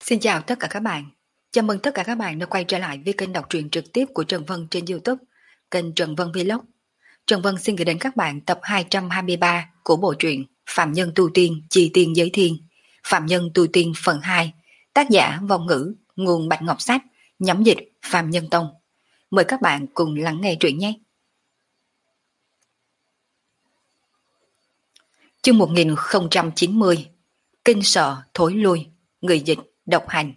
Xin chào tất cả các bạn. Chào mừng tất cả các bạn đã quay trở lại với kênh đọc truyện trực tiếp của Trần Vân trên YouTube, kênh Trần Vân Vlog. Trần Vân xin gửi đến các bạn tập 223 của bộ truyện Phạm Nhân Tu Tiên Chi Tiên Giới Thiên, Phạm Nhân Tu Tiên phần 2, tác giả Vong Ngữ, nguồn Bạch Ngọc Sách, nhóm dịch Phạm Nhân Tông. Mời các bạn cùng lắng nghe truyện nhé. Chương 1090, Kinh sợ thối lui, người dịch độc hành.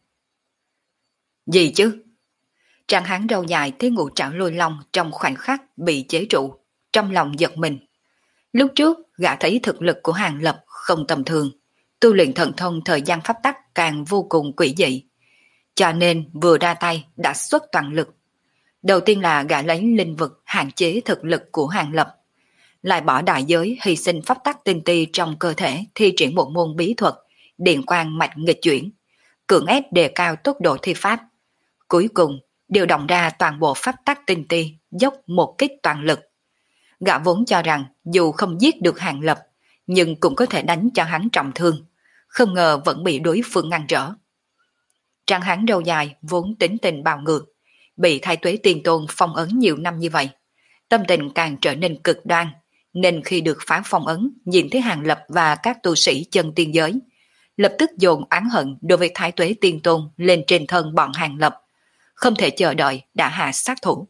Gì chứ? Tráng hán râu dài thấy Ngũ Trảo Lôi Long trong khoảnh khắc bị chế trụ, trong lòng giật mình. Lúc trước gã thấy thực lực của Hàng Lập không tầm thường, tu luyện thần thông thời gian pháp tắc càng vô cùng quỷ dị, cho nên vừa ra tay đã xuất toàn lực. Đầu tiên là gã lấy linh vực hạn chế thực lực của Hàng Lập, lại bỏ đại giới hy sinh pháp tắc tinh ti trong cơ thể thi triển một môn bí thuật điện quang mạch nghịch chuyển, cưỡng ép đề cao tốc độ thi pháp. Cuối cùng điều động ra toàn bộ pháp tắc tinh ti, dốc một kích toàn lực. Gã vốn cho rằng dù không giết được Hàng Lập, nhưng cũng có thể đánh cho hắn trọng thương, không ngờ vẫn bị đối phương ngăn trở. Tráng hán râu dài vốn tính tình bạo ngược, bị Thái Tuế Tiên Tôn phong ấn nhiều năm như vậy, tâm tình càng trở nên cực đoan, nên khi được phá phong ấn nhìn thấy Hàng Lập và các tu sĩ chân tiên giới, lập tức dồn oán hận đối với Thái Tuế Tiên Tôn lên trên thân bọn Hàng Lập, không thể chờ đợi đã hạ sát thủ.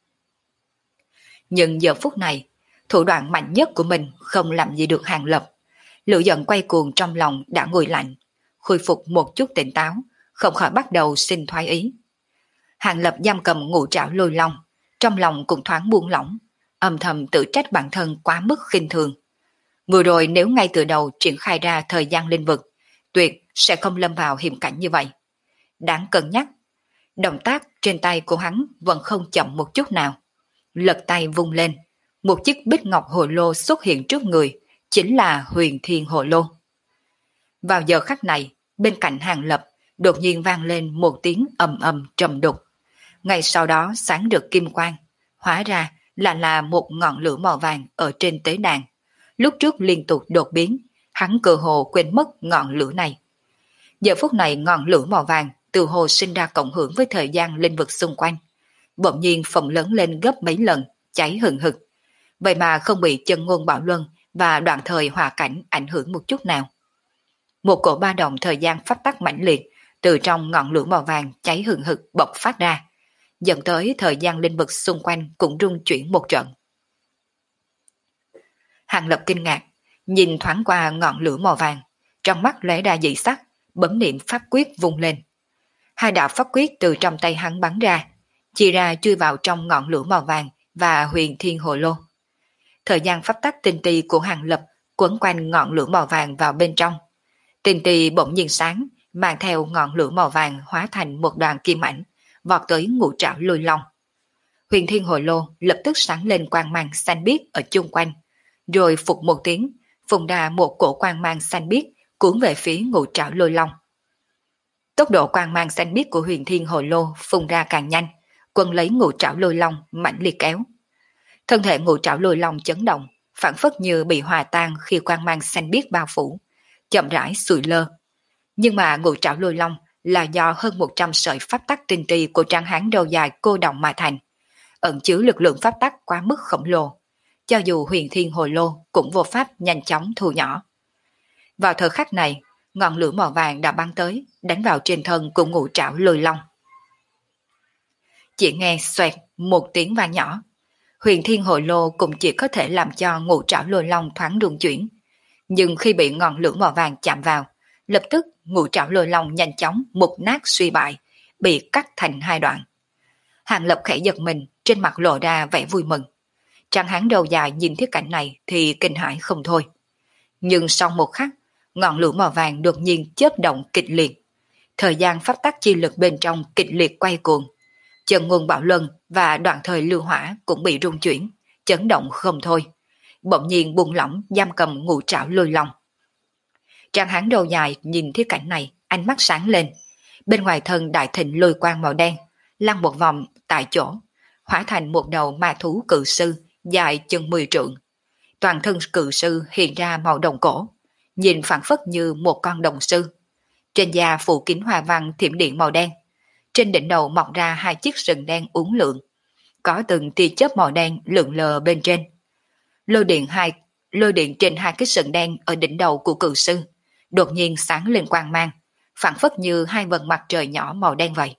Nhưng giờ phút này, thủ đoạn mạnh nhất của mình không làm gì được Hàng Lập. Lửa giận quay cuồng trong lòng đã nguội lạnh, khôi phục một chút tỉnh táo, không khỏi bắt đầu sinh thoái ý. Hàng Lập giam cầm Ngũ Trảo Lôi Long, trong lòng cũng thoáng buông lỏng, âm thầm tự trách bản thân quá mức khinh thường. Vừa rồi nếu ngay từ đầu triển khai ra thời gian linh vực, tuyệt sẽ không lâm vào hiểm cảnh như vậy. Đáng cân nhắc. Động tác trên tay của hắn vẫn không chậm một chút nào. Lật tay vung lên, một chiếc bích ngọc hồ lô xuất hiện trước người, chính là Huyền Thiên Hồ Lô. Vào giờ khắc này, bên cạnh Hàng Lập đột nhiên vang lên một tiếng ầm ầm trầm đục. Ngay sau đó sáng rực kim quang, hóa ra là một ngọn lửa màu vàng ở trên tế đàn. Lúc trước liên tục đột biến, hắn cơ hồ quên mất ngọn lửa này. Giờ phút này ngọn lửa màu vàng từ hồ sinh ra cộng hưởng với thời gian linh vực xung quanh, bỗng nhiên phồng lớn lên gấp mấy lần, cháy hừng hực. Vậy mà không bị chân ngôn bạo luân và đoạn thời hòa cảnh ảnh hưởng một chút nào. Một cổ ba động thời gian phát tắc mãnh liệt từ trong ngọn lửa màu vàng cháy hừng hực bộc phát ra, dẫn tới thời gian linh vực xung quanh cũng rung chuyển một trận. Hàng Lập kinh ngạc, nhìn thoáng qua ngọn lửa màu vàng, trong mắt lóe ra dị sắc, bấm niệm pháp quyết vung lên. Hai đạo pháp quyết từ trong tay hắn bắn ra, chia ra chui vào trong ngọn lửa màu vàng và Huyền Thiên Hồ Lô. Thời gian pháp tắc tinh ti của Hàng Lập quấn quanh ngọn lửa màu vàng vào bên trong. Tinh ti bỗng nhiên sáng, mang theo ngọn lửa màu vàng hóa thành một đoàn kim ảnh, vọt tới Ngũ Trảo Lôi Long. Huyền Thiên Hồ Lô lập tức sáng lên quang mang xanh biếc ở chung quanh, rồi phục một tiếng, phun ra một cổ quang mang xanh biếc cuốn về phía Ngũ Trảo Lôi Long. Tốc độ quang mang xanh biếc của Huyền Thiên Hồ Lô phun ra càng nhanh, quân lấy Ngũ Trảo Lôi Long mạnh liệt kéo. Thân thể Ngũ Trảo Lôi Long chấn động, phản phất như bị hòa tan khi quang mang xanh biếc bao phủ, chậm rãi sùi lơ. Nhưng mà Ngũ Trảo Lôi Long là do hơn 100 sợi pháp tắc tinh ti của tráng hán đầu dài cô động mà thành, ẩn chứa lực lượng pháp tắc quá mức khổng lồ, cho dù Huyền Thiên Hồ Lô cũng vô pháp nhanh chóng thu nhỏ. Vào thời khắc này, ngọn lửa màu vàng đã bắn tới, đánh vào trên thân của Ngũ Trảo Lôi Long. Chỉ nghe xoẹt một tiếng vang nhỏ, Huyền Thiên Hồ Lô cũng chỉ có thể làm cho Ngũ Trảo Lôi Long thoáng rung chuyển, nhưng khi bị ngọn lửa màu vàng chạm vào, lập tức Ngũ Trảo Lôi Long nhanh chóng mục nát suy bại, bị cắt thành hai đoạn. Hàng Lập khẽ giật mình, trên mặt lộ ra vẻ vui mừng. Tráng hán đầu dài nhìn thấy cảnh này thì kinh hãi không thôi. Nhưng sau một khắc, ngọn lửa màu vàng đột nhiên chớp động kịch liệt. Thời gian pháp tắc chi lực bên trong kịch liệt quay cuồng. Chân nguồn bạo luân và đoạn thời lưu hỏa cũng bị rung chuyển, chấn động không thôi. Bỗng nhiên buông lỏng giam cầm Ngũ Trảo Lôi Long. Tráng hán đầu dài nhìn thấy cảnh này, ánh mắt sáng lên. Bên ngoài thân đại thịnh lôi quang màu đen, lăn một vòng tại chỗ, hóa thành một đầu ma thú cự sư dài chừng 10 trượng. Toàn thân cự sư hiện ra màu đồng cổ, nhìn phản phất như một con đồng sư. Trên da phủ kín hoa văn thiểm điện màu đen. Trên đỉnh đầu mọc ra hai chiếc sừng đen uốn lượn, có từng tia chớp màu đen lượn lờ bên trên. Lôi điện trên hai cái sừng đen ở đỉnh đầu của cự sư đột nhiên sáng lên quang mang, phản phất như hai vầng mặt trời nhỏ màu đen vậy.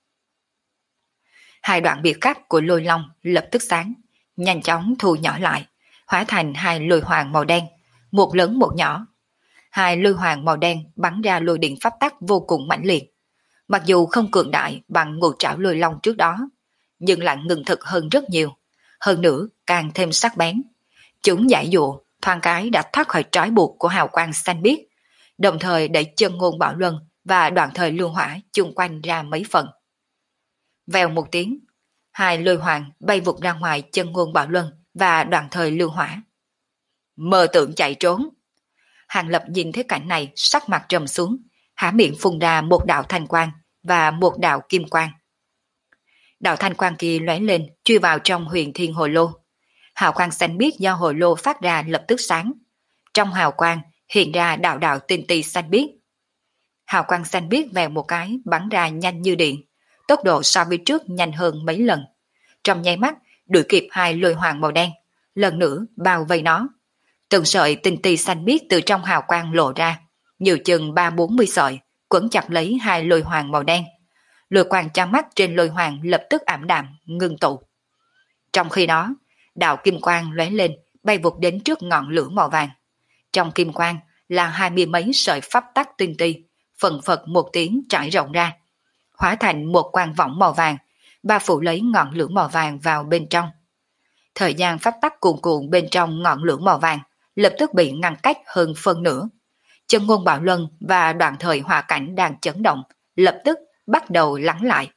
Hai đoạn biệt cắt của lôi long lập tức sáng, nhanh chóng thu nhỏ lại, hóa thành hai lôi hoàng màu đen, một lớn một nhỏ. Hai lôi hoàng màu đen bắn ra lôi điện pháp tắc vô cùng mãnh liệt. Mặc dù không cường đại bằng ngũ trảo lôi long trước đó, nhưng lại ngừng thực hơn rất nhiều. Hơn nữa càng thêm sắc bén. Chúng giải dụa, thoáng cái đã thoát khỏi trói buộc của hào quang xanh biếc, đồng thời đẩy chân ngôn bảo luân và đoạn thời lưu hỏa chung quanh ra mấy phần. Vèo một tiếng, hai lôi hoàng bay vụt ra ngoài chân ngôn bảo luân và đoạn thời lưu hỏa. Mơ tưởng chạy trốn. Hàng Lập nhìn thấy cảnh này sắc mặt trầm xuống, há miệng phun ra một đạo thanh quang và một đạo kim quang. Đạo thanh quang kia lóe lên chui vào trong huyền thiên hồ lô. Hào quang xanh biếc do hồ lô phát ra lập tức sáng. Trong hào quang hiện ra đạo đạo tinh tì xanh biếc. Hào quang xanh biếc vèo một cái bắn ra nhanh như điện, tốc độ so với trước nhanh hơn mấy lần. Trong nháy mắt đuổi kịp hai lôi hoàng màu đen, lần nữa bao vây nó. Từng sợi tinh tì xanh biếc từ trong hào quang lộ ra, nhiều chừng 30-40 sợi, quấn chặt lấy hai lôi hoàng màu đen. Lôi quang chói mắt trên lôi hoàng lập tức ảm đạm, ngưng tụ. Trong khi đó, đạo kim quang lóe lên, bay vụt đến trước ngọn lửa màu vàng. Trong kim quang là 20 mấy sợi pháp tắc tinh ti, phần phật một tiếng trải rộng ra, hóa thành một quang võng màu vàng, bao phủ lấy ngọn lửa màu vàng vào bên trong. Thời gian pháp tắc cuồn cuộn bên trong ngọn lửa màu vàng lập tức bị ngăn cách hơn phân nửa. Chân ngôn bảo luân và đoạn thời hòa cảnh đang chấn động, lập tức bắt đầu lắng lại.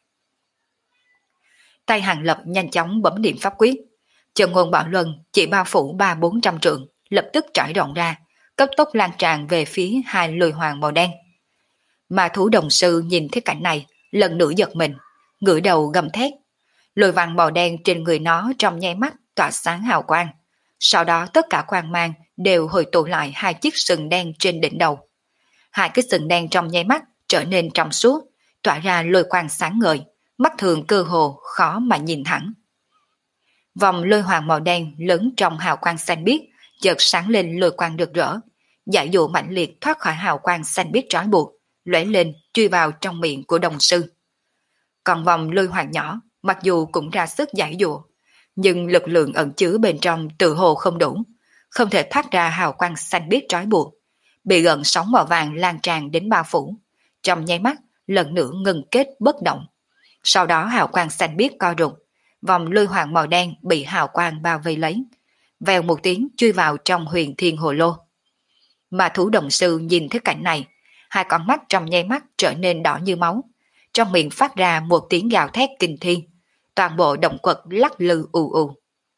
Tay Hàng Lập nhanh chóng bấm điểm pháp quyết. Chân ngôn bảo luân chỉ bao phủ 300-400 trượng, lập tức trải rộng ra, cấp tốc lan tràn về phía hai lôi hoàng màu đen. Mà thú đồng sư nhìn thấy cảnh này, lần nữa giật mình, ngửa đầu gầm thét. Lôi vàng màu đen trên người nó trong nháy mắt tỏa sáng hào quang. Sau đó tất cả quang mang đều hồi tụ lại hai chiếc sừng đen trên đỉnh đầu. Hai cái sừng đen trong nháy mắt trở nên trong suốt, tỏa ra lôi quang sáng ngời, mắt thường cơ hồ khó mà nhìn thẳng. Vòng lôi hoàng màu đen lớn trong hào quang xanh biếc chợt sáng lên lôi quang rực rỡ, giải dụ mạnh liệt thoát khỏi hào quang xanh biếc trói buộc, lóe lên chui vào trong miệng của đồng sư. Còn vòng lôi hoàng nhỏ mặc dù cũng ra sức giải dụ, nhưng lực lượng ẩn chứa bên trong tự hồ không đủ, không thể thoát ra hào quang xanh biếc trói buộc, bị gợn sóng màu vàng lan tràn đến bao phủ, trong nháy mắt lần nữa ngừng kết bất động. Sau đó hào quang xanh biếc co rụt, vòng lôi hoàng màu đen bị hào quang bao vây lấy, vèo một tiếng chui vào trong huyền thiên hồ lô. Mà thú đồng sư nhìn thấy cảnh này, hai con mắt trong nháy mắt trở nên đỏ như máu, trong miệng phát ra một tiếng gào thét kinh thiên, toàn bộ động quật lắc lư ù ù.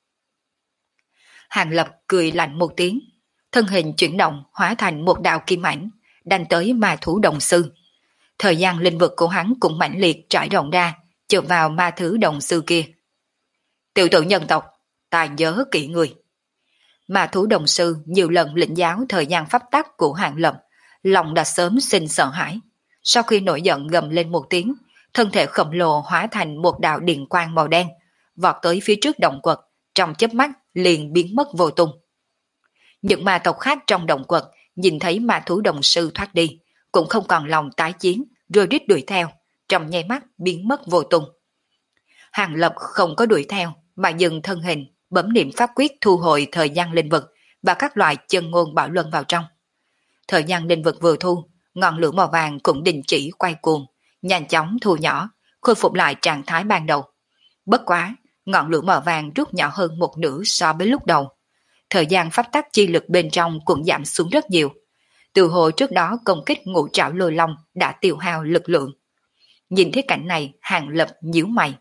Hàng Lập cười lạnh một tiếng, thân hình chuyển động hóa thành một đạo kim ảnh, đánh tới ma thú đồng sư. Thời gian linh vực của hắn cũng mãnh liệt trải rộng ra, chộp vào ma thứ đồng sư kia. Tiểu tử nhân tộc, ta nhớ kỹ người. Ma thú đồng sư nhiều lần lĩnh giáo thời gian pháp tắc của Hàng Lập, lòng đã sớm sinh sợ hãi. Sau khi nổi giận gầm lên một tiếng, thân thể khổng lồ hóa thành một đạo điện quang màu đen, vọt tới phía trước động quật, trong chớp mắt liền biến mất vô tung. Những ma tộc khác trong động quật nhìn thấy ma thú đồng sư thoát đi, cũng không còn lòng tái chiến, rồi rít đuổi theo, trong nháy mắt biến mất vô tung. Hàng Lập không có đuổi theo, mà dừng thân hình, bấm niệm pháp quyết thu hồi thời gian linh vực và các loại chân ngôn bảo luân vào trong. Thời gian linh vực vừa thu, ngọn lửa màu vàng cũng đình chỉ quay cuồng, nhanh chóng thu nhỏ, khôi phục lại trạng thái ban đầu. Bất quá, ngọn lửa màu vàng rút nhỏ hơn một nửa so với lúc đầu. Thời gian pháp tắc chi lực bên trong cũng giảm xuống rất nhiều. Từ hồi trước đó công kích ngũ trảo lôi long đã tiêu hao lực lượng. Nhìn thấy cảnh này, Hàng Lập nhíu mày.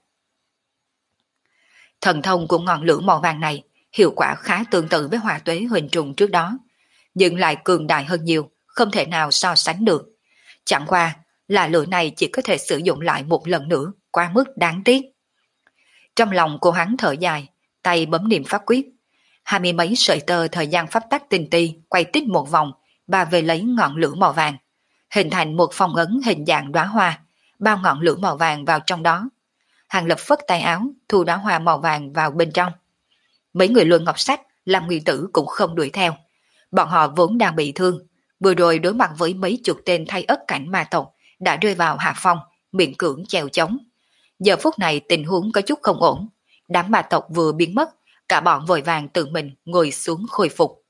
Thần thông của ngọn lửa màu vàng này hiệu quả khá tương tự với hỏa tuế huỳnh trùng trước đó, nhưng lại cường đại hơn nhiều, không thể nào so sánh được. Chẳng qua là lửa này chỉ có thể sử dụng lại một lần nữa, quá mức đáng tiếc. Trong lòng cô hắn thở dài, tay bấm niệm pháp quyết. 20 mấy sợi tơ thời gian pháp tắc tinh ti quay tít một vòng, bà về lấy ngọn lửa màu vàng. hình thành một phong ấn hình dạng đóa hoa, bao ngọn lửa màu vàng vào trong đó. Hàng Lập phất tay áo, thu đóa hoa màu vàng vào bên trong. Mấy người Luân Ngọc Sách, Lâm Nguyên Tử cũng không đuổi theo. Bọn họ vốn đang bị thương, vừa rồi đối mặt với mấy chục tên thay ất cảnh ma tộc đã rơi vào hạ phong, miễn cưỡng chèo chống. Giờ phút này tình huống có chút không ổn, đám ma tộc vừa biến mất, cả bọn vội vàng tự mình ngồi xuống khôi phục.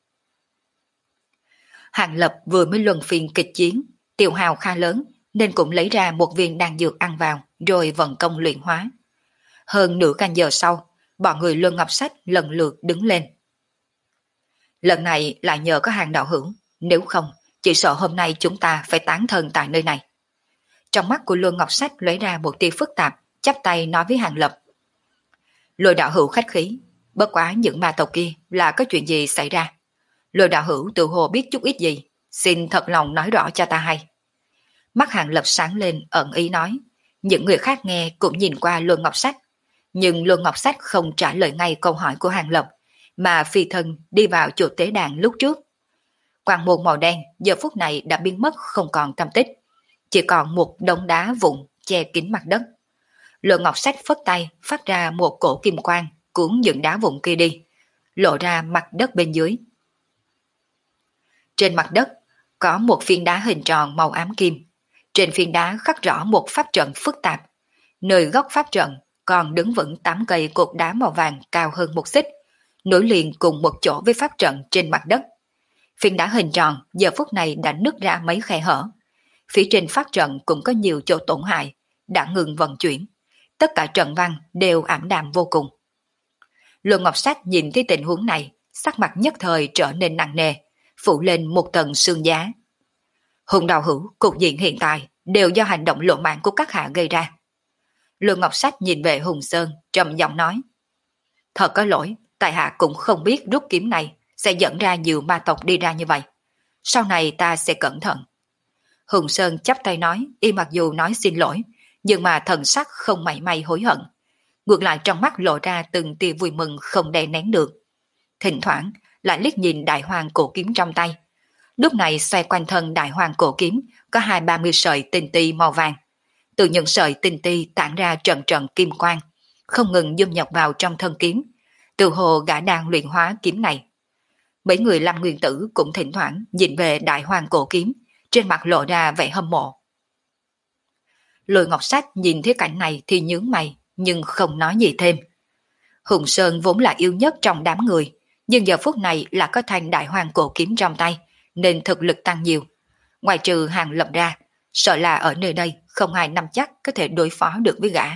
Hàng Lập vừa mới luân phiên kịch chiến, tiêu hào khá lớn nên cũng lấy ra một viên đan dược ăn vào rồi vận công luyện hóa. Hơn nửa canh giờ sau, bọn người Luân Ngọc Sách lần lượt đứng lên. Lần này lại nhờ có Hàng đạo hữu, nếu không, chỉ sợ hôm nay chúng ta phải tán thân tại nơi này. Trong mắt của Luân Ngọc Sách lóe ra một tia phức tạp, chắp tay nói với Hàng Lập. Lôi đạo hữu khách khí, bất quá những ma tộc kia là có chuyện gì xảy ra. Lôi đạo hữu tự hồ biết chút ít gì, xin thật lòng nói rõ cho ta hay. Mắt Hàng Lập sáng lên ẩn ý nói, những người khác nghe cũng nhìn qua Luân Ngọc Sách. Nhưng Luân Ngọc Sách không trả lời ngay câu hỏi của Hàng Lập, mà phi thân đi vào chỗ tế đàn lúc trước. Quang môn màu đen giờ phút này đã biến mất không còn tâm tích, chỉ còn một đống đá vụn che kín mặt đất. Luân Ngọc Sách phất tay phát ra một cổ kim quang cuốn những đá vụn kia đi, lộ ra mặt đất bên dưới. Trên mặt đất có một phiến đá hình tròn màu ám kim, trên phiến đá khắc rõ một pháp trận phức tạp, nơi góc pháp trận còn đứng vững 8 cây cột đá màu vàng cao hơn một xích, nối liền cùng một chỗ với pháp trận trên mặt đất. Phiến đá hình tròn giờ phút này đã nứt ra mấy khe hở. Phía trên pháp trận cũng có nhiều chỗ tổn hại, đã ngừng vận chuyển. Tất cả trận văn đều ảm đạm vô cùng. Luân Ngọc Sách nhìn thấy tình huống này, sắc mặt nhất thời trở nên nặng nề, phủ lên một tầng sương giá. Hùng đạo hữu, cục diện hiện tại đều do hành động lộ mạng của các hạ gây ra. Luân Ngọc Sách nhìn về Hùng Sơn, trầm giọng nói. Thật có lỗi, tại hạ cũng không biết rút kiếm này sẽ dẫn ra nhiều ma tộc đi ra như vậy. Sau này ta sẽ cẩn thận. Hùng Sơn chắp tay nói, y mặc dù nói xin lỗi, nhưng mà thần sắc không mảy may hối hận. Ngược lại trong mắt lộ ra từng tia vui mừng không đè nén được. Thỉnh thoảng lại liếc nhìn đại hoàng cổ kiếm trong tay. Lúc này xoay quanh thân đại hoàng cổ kiếm có 20-30 sợi tinh ti màu vàng. Từ những sợi tinh ti tản ra trận trận kim quang, không ngừng dung nhập vào trong thân kiếm. Từ hồ gã đang luyện hóa kiếm này. Mấy người Lâm Nguyên Tử cũng thỉnh thoảng nhìn về đại hoàng cổ kiếm, trên mặt lộ ra vẻ hâm mộ. Lôi Ngọc Sách nhìn thấy cảnh này thì nhướng mày, nhưng không nói gì thêm. Hùng Sơn vốn là yêu nhất trong đám người, nhưng giờ phút này là có thanh đại hoàng cổ kiếm trong tay, nên thực lực tăng nhiều. Ngoài trừ Hàng Lập ra, sợ là ở nơi đây không ai nắm chắc có thể đối phó được với gã.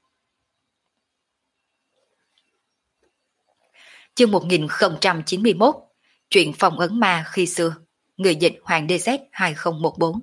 Chương 1091, chuyện phong ấn ma khi xưa, người dịch Hoàng DZ 2014.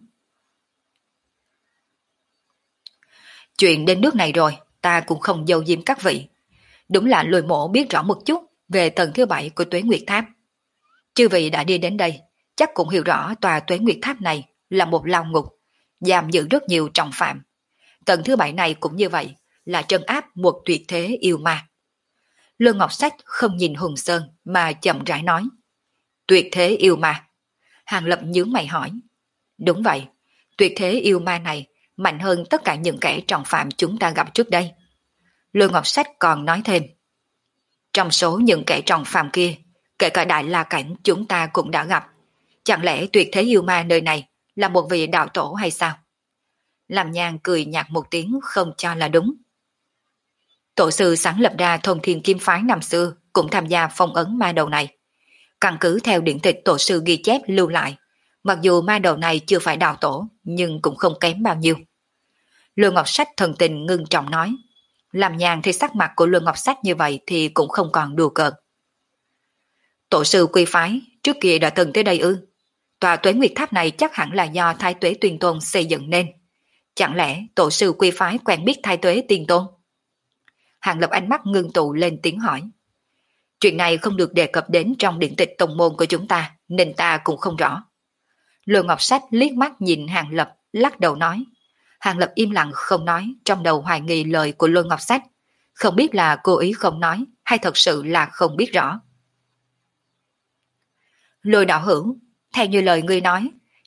Chuyện đến nước này rồi, ta cũng không giấu giếm các vị. Đúng là Lôi Mổ biết rõ một chút về tầng thứ 7 của Tuế Nguyệt Tháp. Chư vị đã đi đến đây, chắc cũng hiểu rõ tòa Tuế Nguyệt Tháp này là một lao ngục, giam giữ rất nhiều trọng phạm. Tầng thứ 7 này cũng như vậy, là trấn áp một tuyệt thế yêu ma. Lương Ngọc Sách không nhìn Hùng Sơn mà chậm rãi nói. Tuyệt thế yêu ma. Hàng Lập nhướng mày hỏi. Đúng vậy, tuyệt thế yêu ma này mạnh hơn tất cả những kẻ trọng phạm chúng ta gặp trước đây. Lương Ngọc Sách còn nói thêm. Trong số những kẻ trọng phạm kia, kể cả Đại La Cảnh chúng ta cũng đã gặp. Chẳng lẽ tuyệt thế yêu ma nơi này là một vị đạo tổ hay sao? Làm Nhàn cười nhạt một tiếng không cho là đúng. Tổ sư sáng lập ra Thôn Thiên Kim Phái năm xưa cũng tham gia phong ấn ma đầu này. Căn cứ theo điển tịch tổ sư ghi chép lưu lại, mặc dù ma đầu này chưa phải đạo tổ nhưng cũng không kém bao nhiêu. Lương Ngọc Sách thần tình ngưng trọng nói. Làm Nhàn thì sắc mặt của Lương Ngọc Sách như vậy thì cũng không còn đùa cợt. Tổ sư quy phái trước kia đã từng tới đây ư? Tòa Tuế Nguyệt Tháp này chắc hẳn là do Thái Tuế Tuyên Tôn xây dựng nên. Chẳng lẽ tổ sư quy phái quen biết Thái Tuế Tiên Tôn? Hàng Lập ánh mắt ngưng tụ lên tiếng hỏi. Chuyện này không được đề cập đến trong điển tịch tông môn của chúng ta, nên ta cũng không rõ. Lương Ngọc Sách liếc mắt nhìn Hàng Lập, lắc đầu nói. Hàng Lập im lặng không nói, trong đầu hoài nghi lời của Lương Ngọc Sách. Không biết là cố ý không nói, hay thật sự là không biết rõ. Lôi đạo hữu, theo như lời ngươi nói,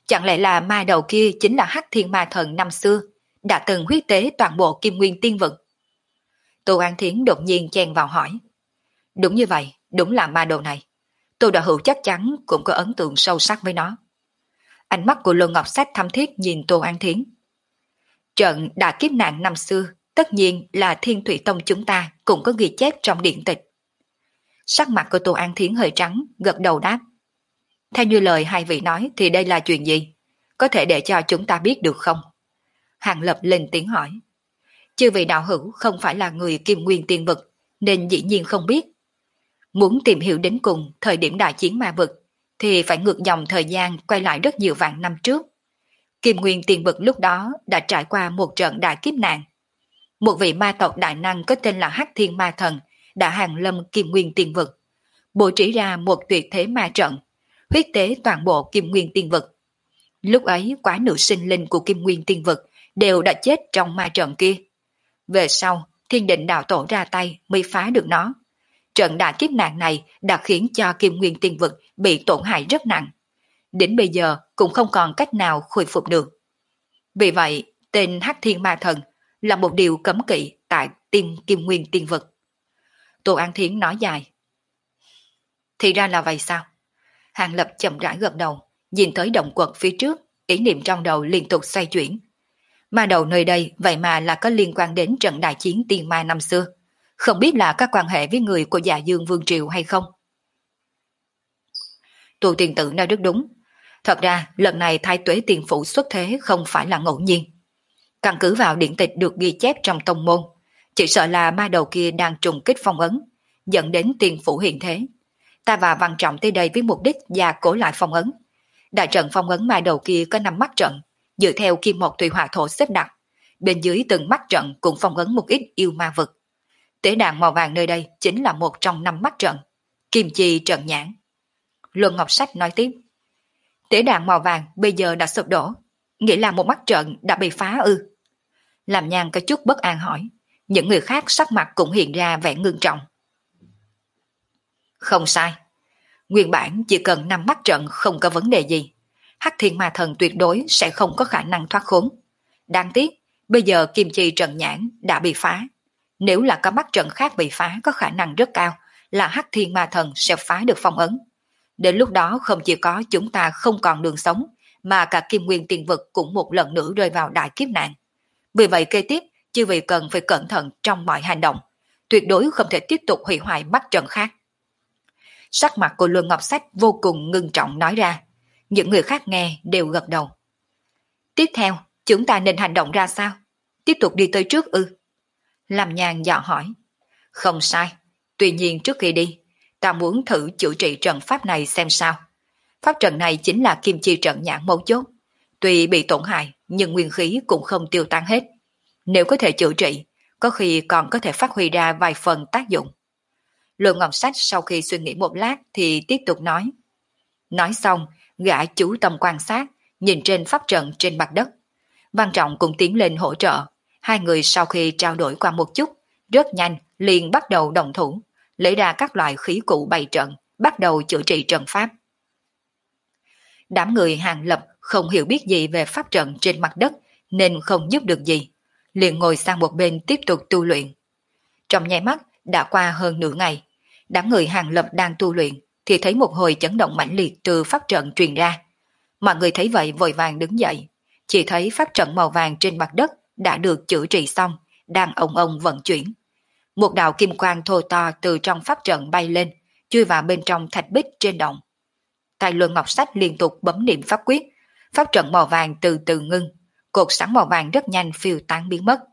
Chẳng lẽ là ma đầu kia chính là Hắc Thiên Ma Thần năm xưa, đã từng huyết tế toàn bộ Kim Nguyên Tiên Vực? Tô An Thiến đột nhiên chen vào hỏi. Đúng như vậy, đúng là ma đầu này. Tô Đạo Hữu chắc chắn cũng có ấn tượng sâu sắc với nó. Ánh mắt của Luân Ngọc Sách thâm thiết nhìn Tô An Thiến. Trận đại kiếp nạn năm xưa, tất nhiên là Thiên Thủy Tông chúng ta cũng có ghi chép trong điện tịch. Sắc mặt của Tô An Thiến hơi trắng, gật đầu đáp. Theo như lời hai vị nói thì đây là chuyện gì? Có thể để cho chúng ta biết được không? Hàng Lập lên tiếng hỏi. Chư vị đạo hữu không phải là người Kim Nguyên Tiên Vực, nên dĩ nhiên không biết. Muốn tìm hiểu đến cùng thời điểm đại chiến ma vực, thì phải ngược dòng thời gian quay lại rất nhiều vạn năm trước. Kim Nguyên Tiên Vực lúc đó đã trải qua một trận đại kiếp nạn. Một vị ma tộc đại năng có tên là Hắc Thiên Ma Thần đã hàng lâm Kim Nguyên Tiên Vực, bố trí ra một tuyệt thế ma trận, huyết tế toàn bộ Kim Nguyên Tiên Vực. Lúc ấy quá nữ sinh linh của Kim Nguyên Tiên Vực đều đã chết trong ma trận kia. Về sau, Thiên Định Đạo Tổ ra tay mới phá được nó. Trận đại kiếp nạn này đã khiến cho Kim Nguyên Tiên Vực bị tổn hại rất nặng. Đến bây giờ cũng không còn cách nào khôi phục được. Vì vậy, tên Hắc Thiên Ma Thần là một điều cấm kỵ tại Kim Nguyên Tiên Vực. Tô An Thiến nói dài. Thì ra là vậy sao? Hàng Lập chậm rãi gật đầu, nhìn tới động quật phía trước, ý niệm trong đầu liên tục xoay chuyển. Ma đầu nơi đây vậy mà là có liên quan đến trận đại chiến tiên ma năm xưa. Không biết là có quan hệ với người của Dạ Dương Vương Triều hay không? Tù tiền tử nói rất đúng. Thật ra lần này Thái Tuế Tiền Phủ xuất thế không phải là ngẫu nhiên. Căn cứ vào điển tịch được ghi chép trong tông môn, chỉ sợ là ma đầu kia đang trùng kích phong ấn, dẫn đến Tiền Phủ hiện thế. Ta và Văn Trọng tới đây với mục đích gia cố lại phong ấn. Đại trận phong ấn ma đầu kia có 5 mắt trận, dựa theo kim một thủy hỏa thổ xếp đặt. Bên dưới từng mắt trận cũng phong ấn một ít yêu ma vực. Tế đàn màu vàng nơi đây chính là một trong 5 mắt trận, Kim Chi trận nhãn. Luân Ngọc Sách nói tiếp. Tế đàn màu vàng bây giờ đã sụp đổ, nghĩa là một mắt trận đã bị phá ư? Làm Nhan có chút bất an hỏi. Những người khác sắc mặt cũng hiện ra vẻ ngưng trọng. Không sai. Nguyên bản chỉ cần 5 mắt trận không có vấn đề gì. Hắc Thiên Ma Thần tuyệt đối sẽ không có khả năng thoát khốn. Đáng tiếc, bây giờ Kim Chi trận nhãn đã bị phá. Nếu là có mắt trận khác bị phá có khả năng rất cao là Hắc Thiên Ma Thần sẽ phá được phong ấn. Đến lúc đó không chỉ có chúng ta không còn đường sống, mà cả Kim Nguyên Tiên Vực cũng một lần nữa rơi vào đại kiếp nạn. Vì vậy kế tiếp, chư vị cần phải cẩn thận trong mọi hành động, tuyệt đối không thể tiếp tục hủy hoại mắt trận khác. Sắc mặt của Luân Ngọc Sách vô cùng ngưng trọng nói ra, những người khác nghe đều gật đầu. Tiếp theo, chúng ta nên hành động ra sao? Tiếp tục đi tới trước ư? Lâm Nhan dò hỏi. Không sai, tuy nhiên trước khi đi, ta muốn thử chữa trị trận pháp này xem sao. Pháp trận này chính là Kim Chi trận nhãn mấu chốt. Tuy bị tổn hại, nhưng nguyên khí cũng không tiêu tan hết. Nếu có thể chữa trị, có khi còn có thể phát huy ra vài phần tác dụng. Luân Ngọc Sách sau khi suy nghĩ một lát thì tiếp tục nói. Nói xong, gã chú tâm quan sát, nhìn trên pháp trận trên mặt đất. Văn Trọng cũng tiến lên hỗ trợ. Hai người sau khi trao đổi qua một chút, rất nhanh liền bắt đầu động thủ, lấy ra các loại khí cụ bày trận, bắt đầu chữa trị trận pháp. Đám người Hàng Lập không hiểu biết gì về pháp trận trên mặt đất nên không giúp được gì, liền ngồi sang một bên tiếp tục tu luyện. Trong nháy mắt đã qua hơn nửa ngày, đám người Hàng Lập đang tu luyện thì thấy một hồi chấn động mãnh liệt từ pháp trận truyền ra. Mọi người thấy vậy vội vàng đứng dậy, chỉ thấy pháp trận màu vàng trên mặt đất đã được chữa trị xong, đang ong ong vận chuyển. Một đạo kim quang thô to từ trong pháp trận bay lên, chui vào bên trong thạch bích trên động. Tay Luân Ngọc Sách liên tục bấm niệm pháp quyết, pháp trận màu vàng từ từ ngưng, cột sáng màu vàng rất nhanh phiêu tán biến mất.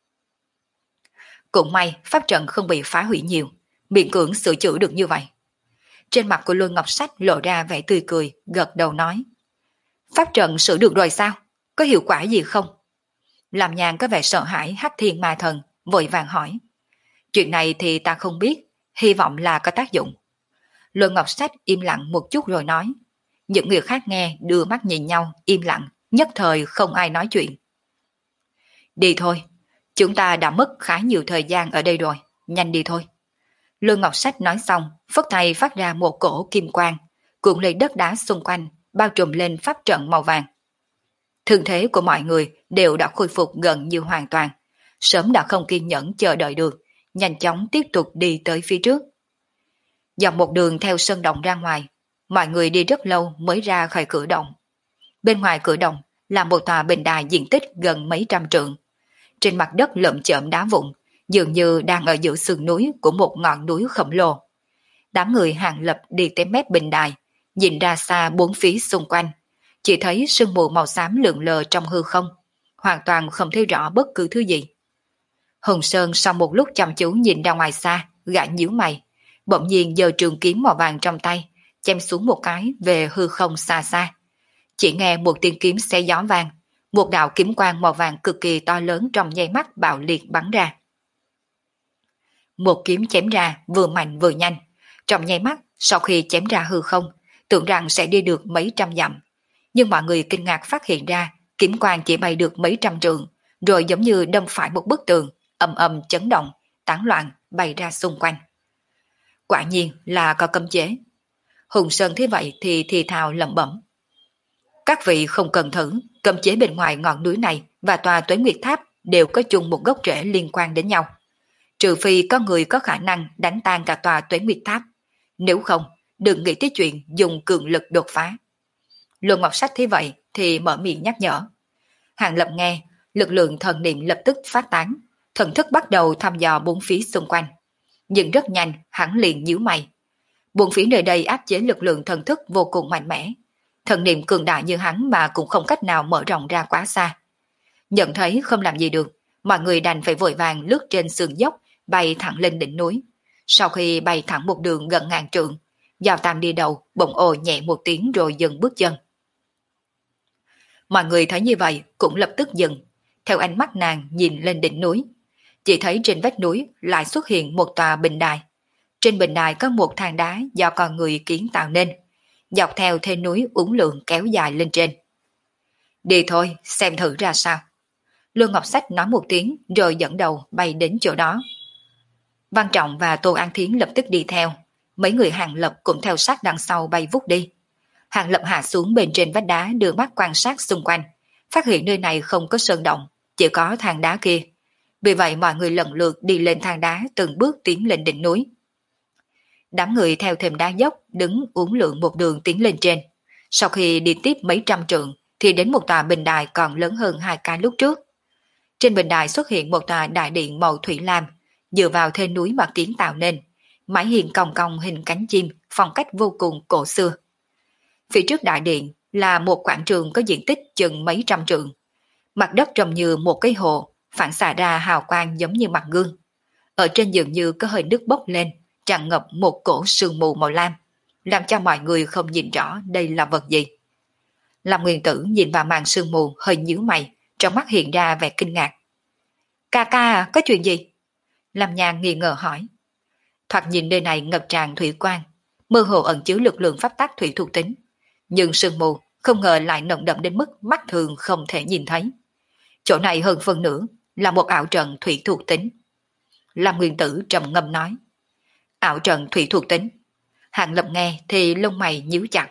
Cũng may pháp trận không bị phá hủy nhiều, miễn cưỡng sửa chữa được như vậy. Trên mặt của Luân Ngọc Sách lộ ra vẻ tươi cười, gật đầu nói. Pháp trận sửa được rồi sao? Có hiệu quả gì không? Làm Nhàn có vẻ sợ hãi Hắc Thiên Ma Thần, vội vàng hỏi. Chuyện này thì ta không biết, hy vọng là có tác dụng. Luân Ngọc Sách im lặng một chút rồi nói. Những người khác nghe đưa mắt nhìn nhau, im lặng, nhất thời không ai nói chuyện. Đi thôi, chúng ta đã mất khá nhiều thời gian ở đây rồi, nhanh đi thôi. Luân Ngọc Sách nói xong, phất tay phát ra một cổ kim quang, cuộn lấy đất đá xung quanh, bao trùm lên pháp trận màu vàng. Thương thế của mọi người đều đã khôi phục gần như hoàn toàn, sớm đã không kiên nhẫn chờ đợi được, nhanh chóng tiếp tục đi tới phía trước. Dọc một đường theo sân động ra ngoài, mọi người đi rất lâu mới ra khỏi cửa động. Bên ngoài cửa động là một tòa bình đài diện tích gần mấy trăm trượng. Trên mặt đất lởm chởm đá vụn, dường như đang ở giữa sườn núi của một ngọn núi khổng lồ. Đám người Hàng Lập đi tới mép bình đài, nhìn ra xa bốn phía xung quanh, chỉ thấy sương mù màu xám lượn lờ trong hư không, hoàn toàn không thấy rõ bất cứ thứ gì. Hùng Sơn sau một lúc chăm chú nhìn ra ngoài xa, gã nhíu mày, bỗng nhiên giơ trường kiếm màu vàng trong tay, chém xuống một cái về hư không xa xa. Chỉ nghe một tiếng kiếm xé gió vang, một đạo kiếm quang màu vàng cực kỳ to lớn trong nháy mắt bạo liệt bắn ra. Một kiếm chém ra vừa mạnh vừa nhanh, trong nháy mắt sau khi chém ra hư không, tưởng rằng sẽ đi được mấy trăm dặm. Nhưng mọi người kinh ngạc phát hiện ra, kiếm quang chỉ bay được mấy trăm trượng, rồi giống như đâm phải một bức tường, ầm ầm chấn động, tán loạn bay ra xung quanh. Quả nhiên là có cấm chế. Hùng Sơn thế vậy thì thào lẩm bẩm. Các vị không cần thử, cấm chế bên ngoài ngọn núi này và tòa Tuế Nguyệt Tháp đều có chung một gốc rễ liên quan đến nhau. Trừ phi có người có khả năng đánh tan cả tòa Tuế Nguyệt Tháp. Nếu không, đừng nghĩ tới chuyện dùng cường lực đột phá. Luân Ngọc Sách thế vậy thì mở miệng nhắc nhở. Hàng Lập nghe, lực lượng thần niệm lập tức phát tán, thần thức bắt đầu thăm dò bốn phía xung quanh. Nhưng rất nhanh, hắn liền nhíu mày. Bốn phía nơi đây áp chế lực lượng thần thức vô cùng mạnh mẽ. Thần niệm cường đại như hắn mà cũng không cách nào mở rộng ra quá xa. Nhận thấy không làm gì được, mọi người đành phải vội vàng lướt trên sườn dốc, bay thẳng lên đỉnh núi. Sau khi bay thẳng một đường gần ngàn trượng, Giao Tam đi đầu, bỗng ồ nhẹ một tiếng rồi dừng bước chân. Mọi người thấy như vậy cũng lập tức dừng, theo ánh mắt nàng nhìn lên đỉnh núi. Chỉ thấy trên vách núi lại xuất hiện một tòa bình đài. Trên bình đài có một thang đá do con người kiến tạo nên, dọc theo thê núi uốn lượn kéo dài lên trên. Đi thôi, xem thử ra sao. Luân Ngọc Sách nói một tiếng rồi dẫn đầu bay đến chỗ đó. Văn Trọng và Tô An Thiến lập tức đi theo, mấy người Hàng Lập cũng theo sát đằng sau bay vút đi. Hàng Lập hạ xuống bên trên vách đá đưa mắt quan sát xung quanh, phát hiện nơi này không có sơn động, chỉ có thang đá kia. Vì vậy mọi người lần lượt đi lên thang đá từng bước tiến lên đỉnh núi. Đám người theo thềm đá dốc đứng uốn lượn một đường tiến lên trên. Sau khi đi tiếp mấy trăm trượng thì đến một tòa bình đài còn lớn hơn hai cái lúc trước. Trên bình đài xuất hiện một tòa đại điện màu thủy lam, dựa vào thê núi mà kiến tạo nên, mái hiên cong cong hình cánh chim, phong cách vô cùng cổ xưa. Phía trước đại điện là một quảng trường có diện tích chừng mấy trăm trượng. Mặt đất trông như một cái hồ, phản xạ ra hào quang giống như mặt gương. Ở trên dường như có hơi nước bốc lên, tràn ngập một cổ sương mù màu lam, làm cho mọi người không nhìn rõ đây là vật gì. Lâm Nguyên Tử nhìn vào màn sương mù hơi nhíu mày, trong mắt hiện ra vẻ kinh ngạc. Ca ca à, có chuyện gì? Lâm Nhan nghi ngờ hỏi. Thoạt nhìn nơi này ngập tràn thủy quang, mơ hồ ẩn chứa lực lượng pháp tắc thủy thuộc tính. Nhưng sương mù không ngờ lại nồng đậm đến mức mắt thường không thể nhìn thấy. Chỗ này hơn phân nửa là một ảo trận thủy thuộc tính. Lâm Nguyên Tử trầm ngâm nói. Ảo trận thủy thuộc tính. Hàng Lập nghe thì lông mày nhíu chặt.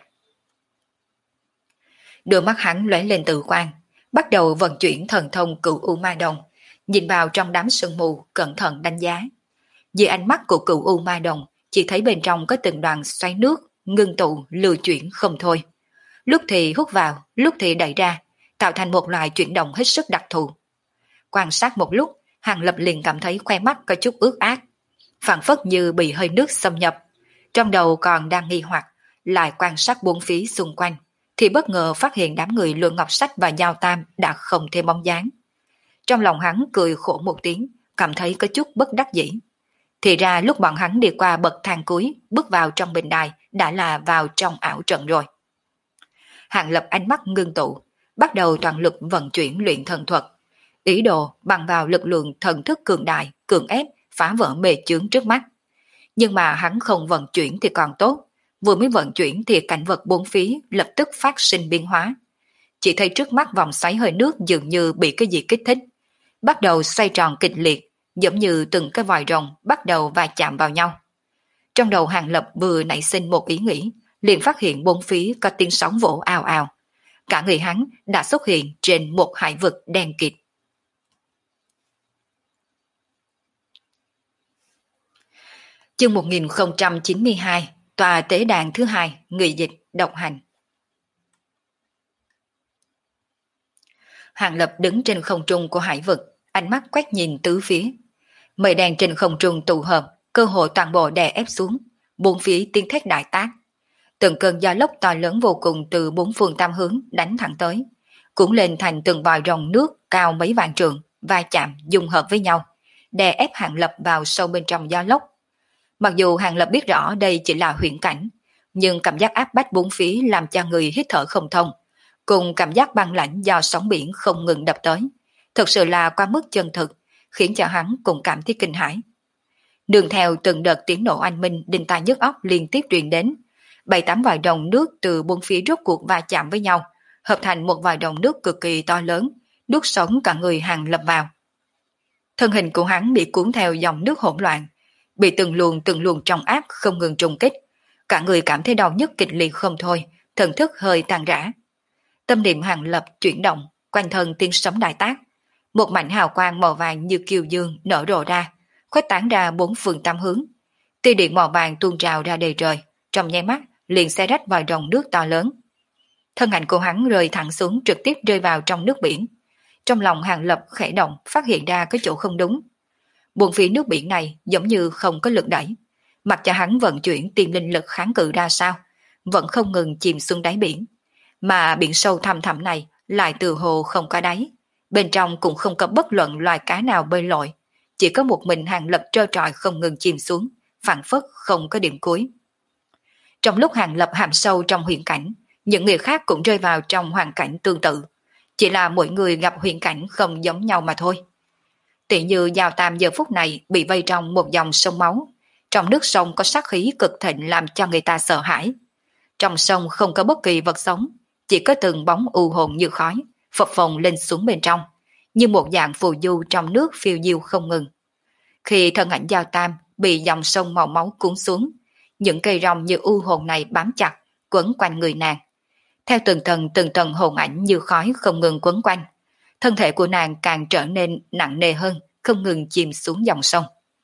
Đôi mắt hắn lóe lên tự quan, bắt đầu vận chuyển thần thông Cửu U Ma Đồng, nhìn vào trong đám sương mù cẩn thận đánh giá. Dưới ánh mắt của Cửu U Ma Đồng, chỉ thấy bên trong có từng đoàn xoáy nước, ngưng tụ, lưu chuyển không thôi. Lúc thì hút vào, lúc thì đẩy ra, tạo thành một loại chuyển động hết sức đặc thù. Quan sát một lúc, Hàng Lập liền cảm thấy khoe mắt có chút ướt át, phảng phất như bị hơi nước xâm nhập. Trong đầu còn đang nghi hoặc, lại quan sát bốn phía xung quanh, thì bất ngờ phát hiện đám người Luân Ngọc Sách và Giao Tam đã không thêm bóng dáng. Trong lòng hắn cười khổ một tiếng, cảm thấy có chút bất đắc dĩ. Thì ra lúc bọn hắn đi qua bậc thang cuối, bước vào trong bình đài, đã là vào trong ảo trận rồi. Hàng Lập ánh mắt ngưng tụ, bắt đầu toàn lực vận chuyển luyện thần thuật, ý đồ bằng vào lực lượng thần thức cường đại, cường ép, phá vỡ mê chướng trước mắt. Nhưng mà hắn không vận chuyển thì còn tốt, vừa mới vận chuyển thì cảnh vật bốn phía lập tức phát sinh biến hóa. Chỉ thấy trước mắt vòng xoáy hơi nước dường như bị cái gì kích thích, bắt đầu xoay tròn kịch liệt, giống như từng cái vòi rồng bắt đầu va chạm vào nhau. Trong đầu Hàng Lập vừa nảy sinh một ý nghĩ, liền phát hiện bốn phía có tiếng sóng vỗ ào ào. Cả người hắn đã xuất hiện trên một hải vực đen kịt. Chương 1092, tòa tế đàn thứ hai, người dịch, độc hành. Hàng Lập đứng trên không trung của hải vực, ánh mắt quét nhìn tứ phía. Mây đen trên không trung tụ hợp, cơ hội toàn bộ đè ép xuống, bốn phía tiếng thét đại tác. Từng cơn gió lốc to lớn vô cùng từ bốn phương tám hướng đánh thẳng tới, cuốn lên thành từng vòi rồng nước cao mấy vạn trượng, va chạm dung hợp với nhau, đè ép Hàng Lập vào sâu bên trong gió lốc. Mặc dù Hàng Lập biết rõ đây chỉ là huyễn cảnh, nhưng cảm giác áp bách bốn phía làm cho người hít thở không thông, cùng cảm giác băng lãnh do sóng biển không ngừng đập tới, thực sự là quá mức chân thực, khiến cho hắn cũng cảm thấy kinh hãi. Đường theo từng đợt tiếng nổ oanh minh đinh tai nhức óc liên tiếp truyền đến, 7-8 vòi rồng nước từ bốn phía rốt cuộc va chạm với nhau, hợp thành một vòi rồng nước cực kỳ to lớn, nuốt sống cả người Hàng Lập vào. Thân hình của hắn bị cuốn theo dòng nước hỗn loạn, bị từng luồng trong áp không ngừng trùng kích, cả người cảm thấy đau nhức kịch liệt không thôi, thần thức hơi tan rã. Tâm niệm Hàng Lập chuyển động, quanh thân tiếng sấm đại tác, một mảnh hào quang màu vàng như kiều dương nở rộ ra, khuếch tán ra bốn phương tám hướng. Tia điện màu vàng tuôn trào ra đầy trời, trong nháy mắt liền xé rách vòi rồng nước to lớn. Thân ảnh của hắn rơi thẳng xuống, trực tiếp rơi vào trong nước biển. Trong lòng Hàng Lập khẽ động, phát hiện ra cái chỗ không đúng. Buồn phía nước biển này giống như không có lực đẩy, mặc cho hắn vận chuyển tiền linh lực kháng cự ra sao, vẫn không ngừng chìm xuống đáy biển. Mà biển sâu thăm thẳm này lại từ hồ không có đáy, bên trong cũng không có bất luận loài cá nào bơi lội, chỉ có một mình Hàng Lập trơ trọi không ngừng chìm xuống, phảng phất không có điểm cuối. Trong lúc Hàng Lập hàm sâu trong huyễn cảnh, những người khác cũng rơi vào trong hoàn cảnh tương tự, chỉ là mỗi người gặp huyễn cảnh không giống nhau mà thôi. Tỷ như Giao Tam giờ phút này bị vây trong một dòng sông máu, trong nước sông có sát khí cực thịnh làm cho người ta sợ hãi. Trong sông không có bất kỳ vật sống, chỉ có từng bóng u hồn như khói, phập phồng lên xuống bên trong, như một dạng phù du trong nước phiêu diêu không ngừng. Khi thân ảnh Giao Tam bị dòng sông màu máu cuốn xuống, những cây rong như u hồn này bám chặt, quấn quanh người nàng. Theo từng tầng hồn ảnh như khói không ngừng quấn quanh, thân thể của nàng càng trở nên nặng nề hơn, không ngừng chìm xuống dòng sông.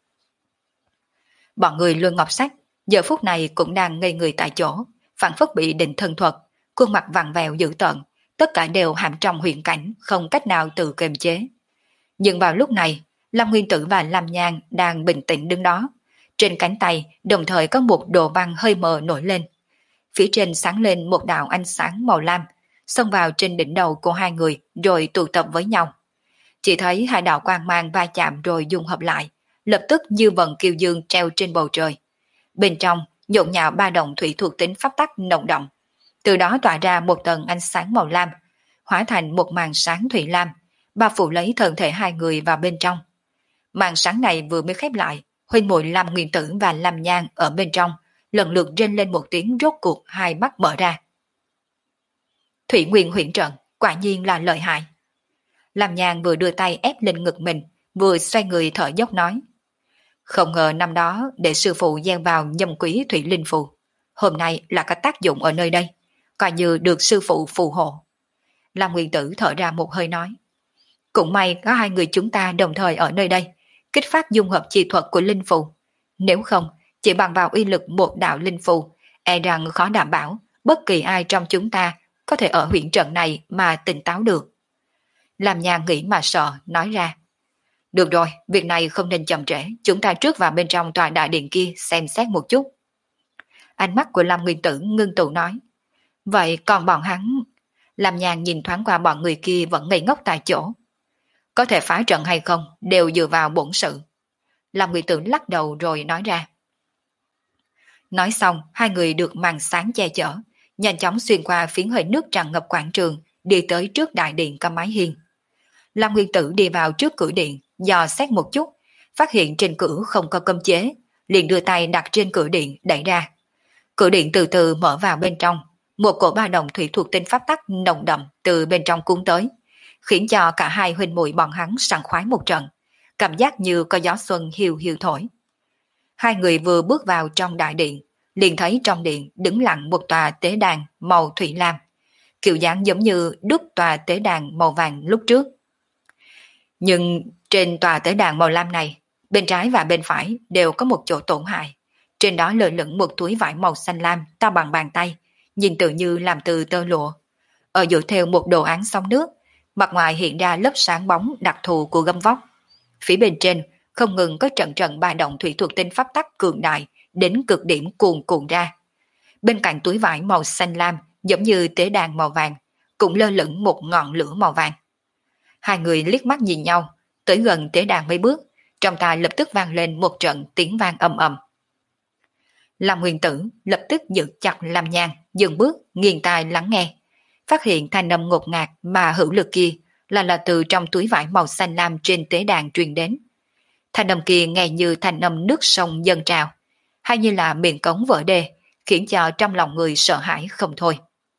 Bọn người Luân Ngọc Sách giờ phút này cũng đang ngây người tại chỗ, phản phất bị định thân thuật, khuôn mặt vặn vẹo dữ tợn, tất cả đều hãm trong huyễn cảnh, không cách nào tự kiềm chế. Nhưng vào lúc này, Lâm Nguyên Tử và Lâm Nhan đang bình tĩnh đứng đó, trên cánh tay đồng thời có một đồ băng hơi mờ nổi lên. Phía trên sáng lên một đạo ánh sáng màu lam, xông vào trên đỉnh đầu của hai người rồi tụ tập với nhau. Chỉ thấy hai đạo quang mang va chạm rồi dung hợp lại, lập tức như vầng kiêu dương treo trên bầu trời. Bên trong nhộn nhạo ba động thủy thuộc tính pháp tắc nồng động, từ đó tỏa ra một tầng ánh sáng màu lam, hóa thành một màn sáng thủy lam, bao phủ lấy thân thể hai người vào bên trong. Màn sáng này vừa mới khép lại, huynh muội Lâm Nguyên Tử và Lâm Nhan ở bên trong lần lượt rên lên một tiếng, rốt cuộc hai mắt mở ra. Thủy Nguyên huyễn trận quả nhiên là lợi hại. Lâm Nhan vừa đưa tay ép lên ngực mình, vừa xoay người thở dốc nói: không ngờ năm đó để sư phụ gieo vào nhâm quý thủy linh phù, hôm nay là có tác dụng ở nơi đây, coi như được sư phụ phù hộ. Lâm Nguyên Tử thở ra một hơi nói: cũng may có hai người chúng ta đồng thời ở nơi đây, kích phát dung hợp chi thuật của linh phù. Nếu không, chỉ bằng vào uy lực một đạo linh phù, e rằng khó đảm bảo bất kỳ ai trong chúng ta có thể ở huyện trận này mà tỉnh táo được. Làm nhà nghĩ mà sợ, nói ra: được rồi, việc này không nên chậm trễ, chúng ta trước vào bên trong tòa đại điện kia xem xét một chút. Ánh mắt của Lâm Nguyên Tử ngưng tụ nói: vậy còn bọn hắn? Làm nhàn nhìn thoáng qua bọn người kia vẫn ngây ngốc tại chỗ. Có thể phá trận hay không đều dựa vào bổn sự. Lâm Nguyên Tử lắc đầu rồi nói ra. Nói xong, hai người được màn sáng che chở, nhanh chóng xuyên qua phiến hơi nước tràn ngập quảng trường, đi tới trước đại điện có mái hiên. Lâm Nguyên Tử đi vào trước cửa điện, dò xét một chút, phát hiện trên cửa không có cấm chế, liền đưa tay đặt trên cửa điện đẩy ra. Cửa điện từ từ mở vào bên trong, một cổ ba động thủy thuộc tinh pháp tắc nồng đậm từ bên trong cuốn tới, khiến cho cả hai huynh muội bọn hắn sảng khoái một trận, cảm giác như có gió xuân hiu hiu thổi. Hai người vừa bước vào trong đại điện, liền thấy trong điện đứng lặng một tòa tế đàn màu thủy lam, kiểu dáng giống như đúc tòa tế đàn màu vàng lúc trước. Nhưng trên tòa tế đàn màu lam này, bên trái và bên phải đều có một chỗ tổn hại. Trên đó lơ lửng một túi vải màu xanh lam to bằng bàn tay, nhìn tự như làm từ tơ lụa. Ở giữa theo một đồ án sóng nước, mặt ngoài hiện ra lớp sáng bóng đặc thù của gấm vóc. Phía bên trên không ngừng có trận trận ba động thủy thuộc tinh pháp tắc cường đại đến cực điểm cuồn cuộn ra. Bên cạnh túi vải màu xanh lam giống như tế đàn màu vàng, cũng lơ lửng một ngọn lửa màu vàng. Hai người liếc mắt nhìn nhau, tới gần tế đàn mấy bước, trong tai lập tức vang lên một trận tiếng vang ầm ầm. Lam Nguyên Tử lập tức giữ chặt Lam Nhan, dừng bước, nghiêng tai lắng nghe, phát hiện thanh âm ngột ngạt mà hữu lực kia là từ trong túi vải màu xanh lam trên tế đàn truyền đến. Thanh âm kia nghe như thanh âm nước sông dâng trào, hay như là miệng cống vỡ đê, khiến cho trong lòng người sợ hãi không thôi.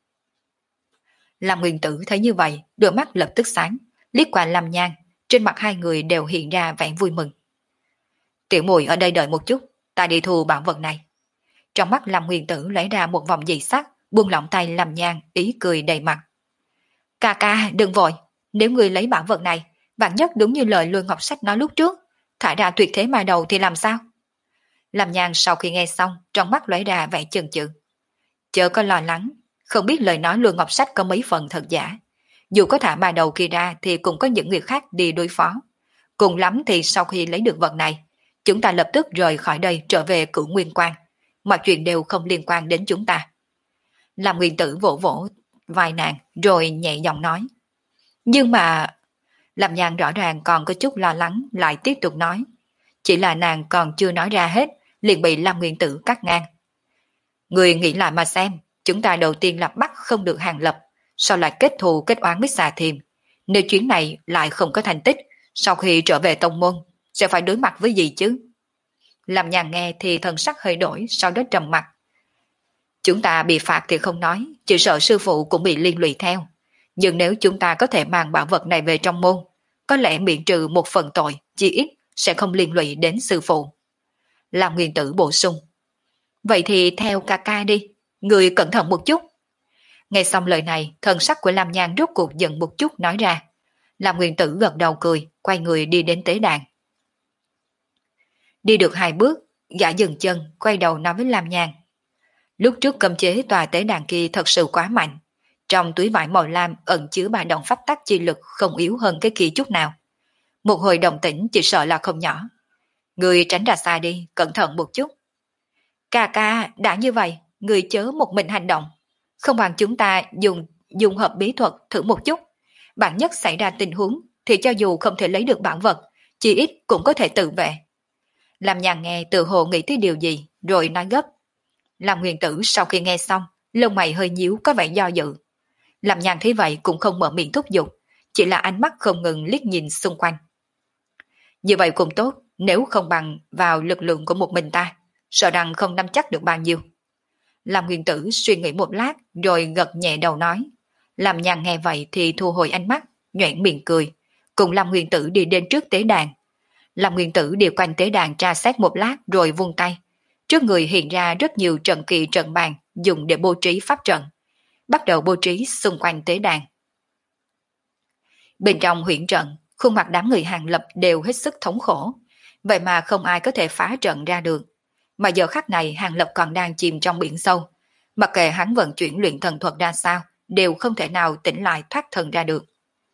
Lam Nguyên Tử thấy như vậy, đôi mắt lập tức sáng, liếc qua Lam Nhan, trên mặt hai người đều hiện ra vẻ vui mừng. Tiểu muội ở đây đợi một chút, ta đi thu bảo vật này. Trong mắt Lam Nguyên Tử lấy ra một vòng dị sắc, buông lỏng tay Lam Nhan, ý cười đầy mặt. Ca ca, đừng vội, nếu người lấy bảo vật này, vạn nhất đúng như lời Lôi Ngọc Sách nói lúc trước, thải ra tuyệt thế ma đầu thì làm sao? Lam Nhan sau khi nghe xong, trong mắt lóe ra vẻ chần chừ. Chớ có lo lắng, không biết lời nói Lôi Ngọc Sách có mấy phần thật giả. Dù có thả ma đầu kia ra thì cũng có những người khác đi đối phó. Cùng lắm thì sau khi lấy được vật này, chúng ta lập tức rời khỏi đây trở về Cửu Nguyên Quan. Mọi chuyện đều không liên quan đến chúng ta. Lam Nguyên Tử vỗ vỗ vai nàng rồi nhẹ giọng nói. Nhưng mà... Lam Nhan rõ ràng còn có chút lo lắng lại tiếp tục nói. Chỉ là nàng còn chưa nói ra hết, liền bị Lam Nguyên Tử cắt ngang. Người nghĩ lại mà xem, chúng ta đầu tiên là bắt không được Hàng Lập, sau lại kết thù kết oán với Xà Thiềm. Nếu chuyến này lại không có thành tích, sau khi trở về tông môn, sẽ phải đối mặt với gì chứ? Lam Nhan nghe thì thần sắc hơi đổi, sau đó trầm mặt. Chúng ta bị phạt thì không nói, chỉ sợ sư phụ cũng bị liên lụy theo. Nhưng nếu chúng ta có thể mang bảo vật này về trong môn, có lẽ miễn trừ một phần tội, chỉ ít sẽ không liên lụy đến sư phụ. Lam Nguyên Tử bổ sung. Vậy thì theo ca ca đi, người cẩn thận một chút. Nghe xong lời này, thần sắc của Lam Nhan rốt cuộc giận một chút nói ra. Lam Nguyên Tử gật đầu cười, quay người đi đến tế đàn. Đi được 2 bước, gã dừng chân, quay đầu nói với Lam Nhan. Lúc trước cấm chế tòa tế đàn kia thật sự quá mạnh. Trong túi vải màu lam ẩn chứa ba động pháp tắc chi lực không yếu hơn cái kia chút nào. Một hồi động tĩnh chỉ sợ là không nhỏ. Người tránh ra xa đi, cẩn thận một chút. Ca ca, đã như vậy, người chớ một mình hành động. Không bằng chúng ta dùng hợp bí thuật thử một chút. Bạn nhất xảy ra tình huống thì cho dù không thể lấy được bản vật, chỉ ít cũng có thể tự vệ. Lam Nhan nghe từ hồ nghĩ tới điều gì, rồi nói gấp. Lam Nguyên Tử sau khi nghe xong, lông mày hơi nhíu có vẻ do dự. Lam Nhan thấy vậy cũng không mở miệng thúc giục, chỉ là ánh mắt không ngừng liếc nhìn xung quanh. Như vậy cũng tốt, nếu không bằng vào lực lượng của một mình ta, sợ rằng không nắm chắc được bao nhiêu. Lam Nguyên Tử suy nghĩ một lát rồi gật nhẹ đầu nói. Lam Nhan nghe vậy thì thu hồi ánh mắt, nhoẻn miệng cười, cùng Lam Nguyên Tử đi đến trước tế đàn. Lam Nguyên Tử đi quanh tế đàn tra xét một lát rồi vung tay. Trước người hiện ra rất nhiều trận kỳ trận bàn dùng để bố trí pháp trận. Bắt đầu bố trí xung quanh tế đàn. Bên trong huyễn trận, khuôn mặt đám người Hàng Lập đều hết sức thống khổ. Vậy mà không ai có thể phá trận ra được. Mà giờ khắc này Hàng Lập còn đang chìm trong biển sâu. Mặc kệ hắn vận chuyển luyện thần thuật ra sao, đều không thể nào tỉnh lại thoát thần ra được.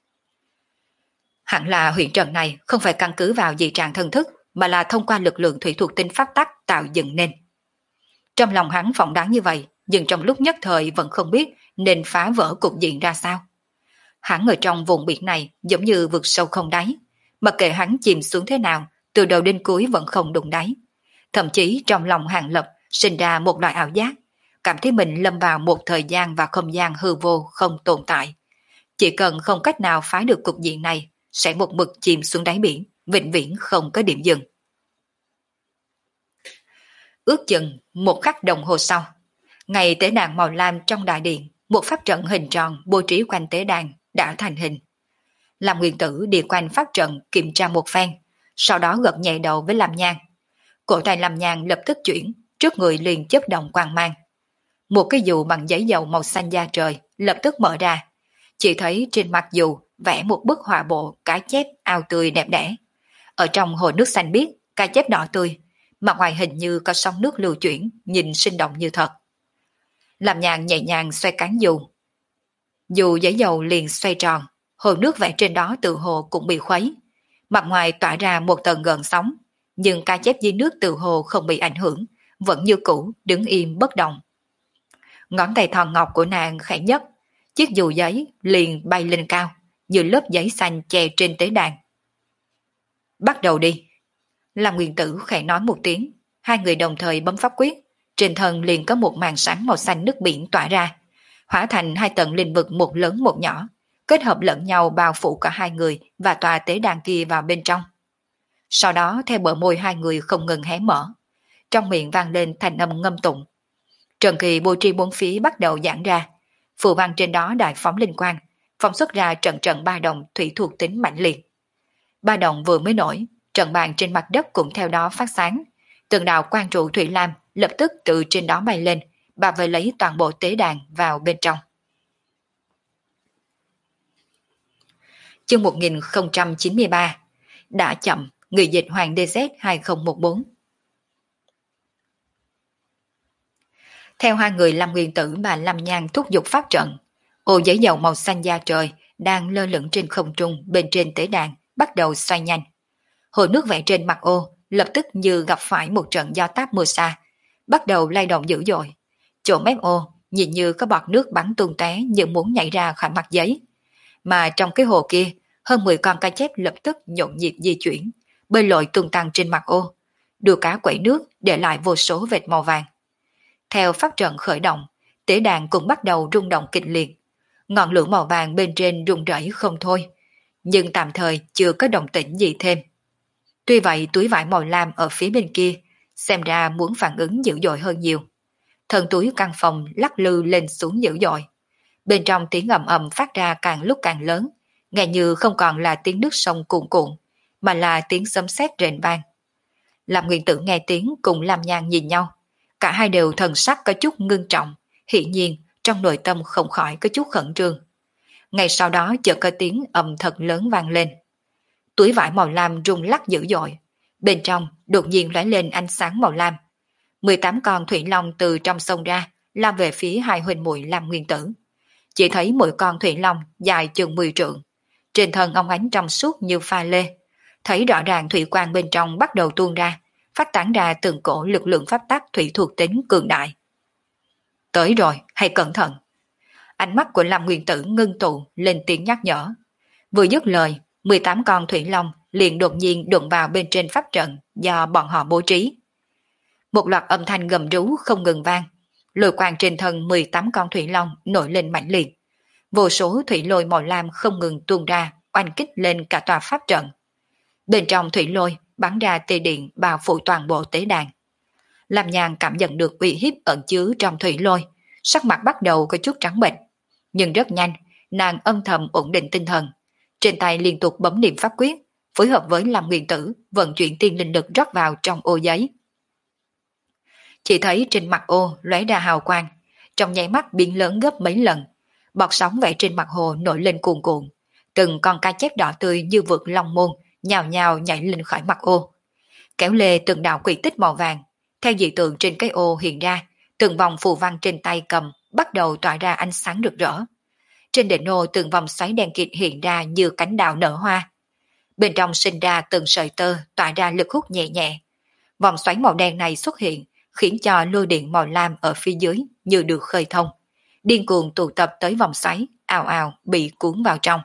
Hẳn là huyễn trận này không phải căn cứ vào dị trạng thần thức, mà là thông qua lực lượng thủy thuộc tinh pháp tắc tạo dựng nên. Trong lòng hắn phỏng đoán như vậy, nhưng trong lúc nhất thời vẫn không biết nên phá vỡ cục diện ra sao. Hắn ở trong vùng biển này giống như vực sâu không đáy, mặc kệ hắn chìm xuống thế nào, từ đầu đến cuối vẫn không đụng đáy. Thậm chí trong lòng Hàng Lập sinh ra một loại ảo giác, cảm thấy mình lâm vào một thời gian và không gian hư vô không tồn tại. Chỉ cần không cách nào phá được cục diện này, sẽ một mực chìm xuống đáy biển, vĩnh viễn không có điểm dừng. Ước chừng một khắc đồng hồ sau, ngày tế đàn màu lam trong đại điện, một pháp trận hình tròn bố trí quanh tế đàn đã thành hình. Lam Nguyên Tử đi quanh pháp trận kiểm tra một phen, sau đó gật nhẹ đầu với Lam Nhan. Cổ tay Lam Nhan lập tức chuyển, trước người liền chớp động quang mang. Một cái dù bằng giấy dầu màu xanh da trời lập tức mở ra. Chỉ thấy trên mặt dù vẽ một bức họa bộ cá chép ao tươi đẹp đẽ. Ở trong hồ nước xanh biếc, cá chép đỏ tươi, mặt ngoài hình như có sóng nước lưu chuyển, nhìn sinh động như thật. Làm nhàn nhẹ nhàng xoay cán dù. Dù giấy dầu liền xoay tròn, hồ nước vẽ trên đó tự hồ cũng bị khuấy. Mặt ngoài tỏa ra một tầng gợn sóng, nhưng cá chép dưới nước tự hồ không bị ảnh hưởng, vẫn như cũ đứng im bất động. Ngón tay thon ngọc của nàng khẽ nhấc, chiếc dù giấy liền bay lên cao, như lớp giấy xanh che trên tế đàn. Bắt đầu đi. Lam Nguyên Tử khẽ nói một tiếng, hai người đồng thời bấm pháp quyết, trên thân liền có một màn sáng màu xanh nước biển tỏa ra, hóa thành hai tầng linh vực một lớn một nhỏ, kết hợp lẫn nhau bao phủ cả hai người và tòa tế đàn kia vào bên trong. Sau đó theo bờ môi hai người không ngừng hé mở, trong miệng vang lên thành âm ngâm tụng. Trần kỳ bố trí bốn phía bắt đầu giãn ra, phù văn trên đó đại phóng linh quang, phóng xuất ra trận trận ba động thủy thuộc tính mạnh liệt. Ba động vừa mới nổi, trận bàn trên mặt đất cũng theo đó phát sáng, từng đạo quang trụ thủy lam lập tức từ trên đó bay lên, bà vây lấy toàn bộ tế đàn vào bên trong. Chương 1093 đã chậm, người dịch Hoàng DZ 2014. Theo hai người Lam Nguyên Tử và Lam Nhan thúc giục pháp trận, ô giấy dầu màu xanh da trời đang lơ lửng trên không trung bên trên tế đàn bắt đầu xoay nhanh. Hồ nước vẽ trên mặt ô lập tức như gặp phải một trận gió táp mưa xa, bắt đầu lay động dữ dội. Chỗ mép ô nhìn như có bọt nước bắn tung tóe như muốn nhảy ra khỏi mặt giấy. Mà trong cái hồ kia, hơn 10 con cá chép lập tức nhộn nhịp di chuyển, bơi lội tung tăng trên mặt ô, đuôi cá quẩy nước để lại vô số vệt màu vàng. Theo pháp trận khởi động, tế đàn cũng bắt đầu rung động kịch liệt. Ngọn lửa màu vàng bên trên rung rẩy không thôi, nhưng tạm thời chưa có động tĩnh gì thêm. Tuy vậy túi vải màu lam ở phía bên kia xem ra muốn phản ứng dữ dội hơn nhiều. Thân túi căn phòng lắc lư lên xuống dữ dội. Bên trong tiếng ầm ầm phát ra càng lúc càng lớn, nghe như không còn là tiếng nước sông cuồn cuộn, mà là tiếng sấm sét rền vang. Lam Nguyên Tử nghe tiếng cùng Lam Nhan nhìn nhau, cả hai đều thần sắc có chút ngưng trọng, hiển nhiên trong nội tâm không khỏi có chút khẩn trương. Ngay sau đó chợt có tiếng ầm thật lớn vang lên. Túi vải màu lam rung lắc dữ dội, bên trong đột nhiên lóe lên ánh sáng màu lam. 18 con thủy long từ trong sông ra, lao về phía hai huynh muội Lam Nguyên Tử. Chỉ thấy mỗi con thủy long dài chừng 10 trượng, trên thân óng ánh trong suốt như pha lê, thấy rõ ràng thủy quang bên trong bắt đầu tuôn ra, phát tán ra từng cổ lực lượng pháp tắc thủy thuộc tính cường đại. Tới rồi, hãy cẩn thận. Ánh mắt của Lam Nguyên Tử ngưng tụ lên tiếng nhắc nhở. Vừa dứt lời, 18 con thủy long liền đột nhiên đụng vào bên trên pháp trận do bọn họ bố trí. Một loạt âm thanh gầm rú không ngừng vang, lôi quang trên thân 18 con thủy long nổi lên mãnh liệt. Vô số thủy lôi màu lam không ngừng tuôn ra, oanh kích lên cả tòa pháp trận. Bên trong thủy lôi bắn ra tia điện bao phủ toàn bộ tế đàn. Lam Nhan cảm nhận được uy hiếp ẩn chứa trong thủy lôi, sắc mặt bắt đầu có chút trắng bệch, nhưng rất nhanh, nàng âm thầm ổn định tinh thần, trên tay liên tục bấm niệm pháp quyết, phối hợp với Lam Nguyên Tử vận chuyển tiên linh lực rót vào trong ô giấy. Chỉ thấy trên mặt ô lóe ra hào quang, trong nháy mắt biến lớn gấp mấy lần, bọt sóng vẽ trên mặt hồ nổi lên cuồn cuộn, từng con cá chép đỏ tươi như vượt long môn nhào nhào nhảy lên khỏi mặt ô, kéo lê từng đạo quỷ tích màu vàng. Theo dị tượng trên cái ô hiện ra, từng vòng phù văn trên tay cầm bắt đầu tỏa ra ánh sáng rực rỡ. Trên đỉnh ô từng vòng xoáy đen kịt hiện ra như cánh đào nở hoa. Bên trong sinh ra từng sợi tơ tỏa ra lực hút nhẹ nhẹ. Vòng xoáy màu đen này xuất hiện khiến cho lôi điện màu lam ở phía dưới như được khơi thông, điên cuồng tụ tập tới vòng xoáy, ào ào bị cuốn vào trong.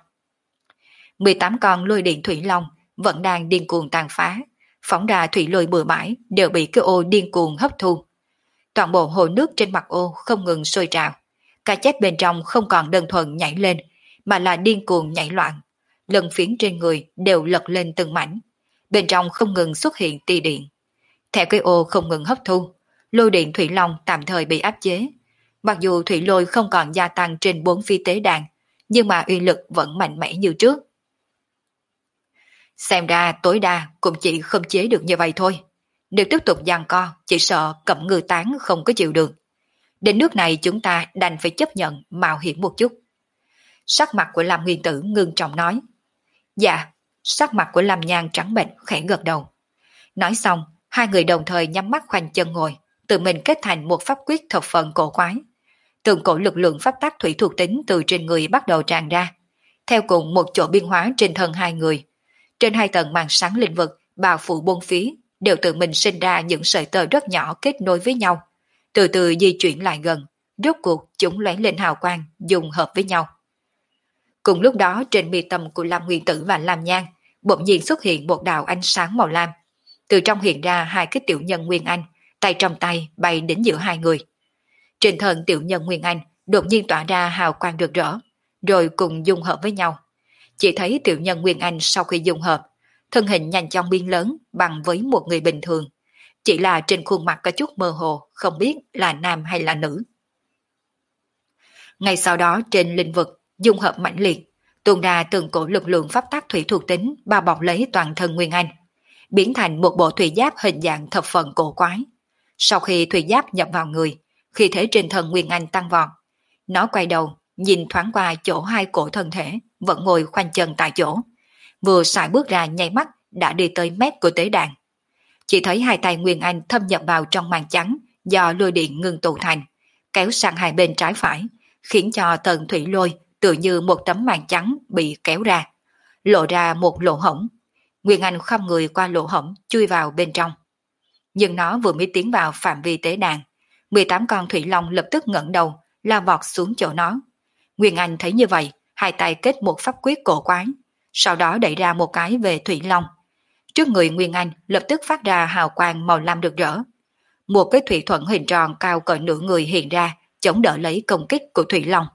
18 con lôi điện thủy long vẫn đang điên cuồng tàn phá, phóng ra thủy lôi bừa bãi đều bị cái ô điên cuồng hấp thu. Toàn bộ hồ nước trên mặt ô không ngừng sôi trào, cá chép bên trong không còn đơn thuần nhảy lên, mà là điên cuồng nhảy loạn, lân phiến trên người đều lật lên từng mảnh, bên trong không ngừng xuất hiện tia điện. Theo cái ô không ngừng hấp thu, lôi điện thủy long tạm thời bị áp chế. Mặc dù thủy lôi không còn gia tăng trên 4 phi tế đàn, nhưng mà uy lực vẫn mạnh mẽ như trước. Xem ra tối đa cũng chỉ khống chế được như vậy thôi. Nếu tiếp tục giằng co, chỉ sợ Cẩm Ngư Tán không có chịu được. Đến nước này chúng ta đành phải chấp nhận mạo hiểm một chút. Sắc mặt của Lam Nguyên Tử ngưng trọng nói. Dạ, sắc mặt của Lam Nhan trắng bệch khẽ gật đầu. Nói xong, hai người đồng thời nhắm mắt khoanh chân ngồi, tự mình kết thành một pháp quyết thập phần cổ quái. Từng cổ lực lượng pháp tắc thủy thuộc tính từ trên người bắt đầu tràn ra. Theo cùng một chỗ biên hóa trên thân hai người. Trên hai tầng màn sáng linh vực, bao phủ bốn phía, đều tự mình sinh ra những sợi tơ rất nhỏ kết nối với nhau. Từ từ di chuyển lại gần, rốt cuộc chúng lóe lên hào quang, dùng hợp với nhau. Cùng lúc đó trên mi tâm của Lam Nguyên Tử và Lam Nhan, bỗng nhiên xuất hiện một đạo ánh sáng màu lam. Từ trong hiện ra hai cái tiểu nhân Nguyên Anh, tay trong tay bay đến giữa hai người. Trên thân tiểu nhân Nguyên Anh đột nhiên tỏa ra hào quang rực rỡ, rồi cùng dung hợp với nhau. Chỉ thấy tiểu nhân Nguyên Anh sau khi dung hợp, thân hình nhanh chóng biến lớn bằng với một người bình thường. Chỉ là trên khuôn mặt có chút mơ hồ, không biết là nam hay là nữ. Ngay sau đó trên lĩnh vực, dung hợp mãnh liệt, tuôn ra từng cổ lực lượng pháp tắc thủy thuộc tính bao bọc lấy toàn thân Nguyên Anh, biến thành một bộ thủy giáp hình dạng thập phần cổ quái. Sau khi thủy giáp nhập vào người, khí thế trên thân Nguyên Anh tăng vọt. Nó quay đầu, nhìn thoáng qua chỗ hai cổ thân thể, vẫn ngồi khoanh chân tại chỗ. Vừa xài bước ra nháy mắt đã đi tới mép của tế đàn. Chỉ thấy hai tay Nguyên Anh thâm nhập vào trong màn trắng do lôi điện ngưng tụ thành, kéo sang hai bên trái phải, khiến cho tầng thủy lôi tự như một tấm màn trắng bị kéo ra, lộ ra một lỗ hổng. Nguyên Anh khom người qua lỗ hổng chui vào bên trong. Nhưng nó vừa mới tiến vào phạm vi tế đàn, 18 con thủy long lập tức ngẩng đầu, lao vọt xuống chỗ nó. Nguyên Anh thấy như vậy, hai tay kết một pháp quyết cổ quái, sau đó đẩy ra một cái về thủy long. Trước người Nguyên Anh lập tức phát ra hào quang màu lam rực rỡ. Một cái thủy thuẫn hình tròn cao cỡ nửa người hiện ra, chống đỡ lấy công kích của thủy long.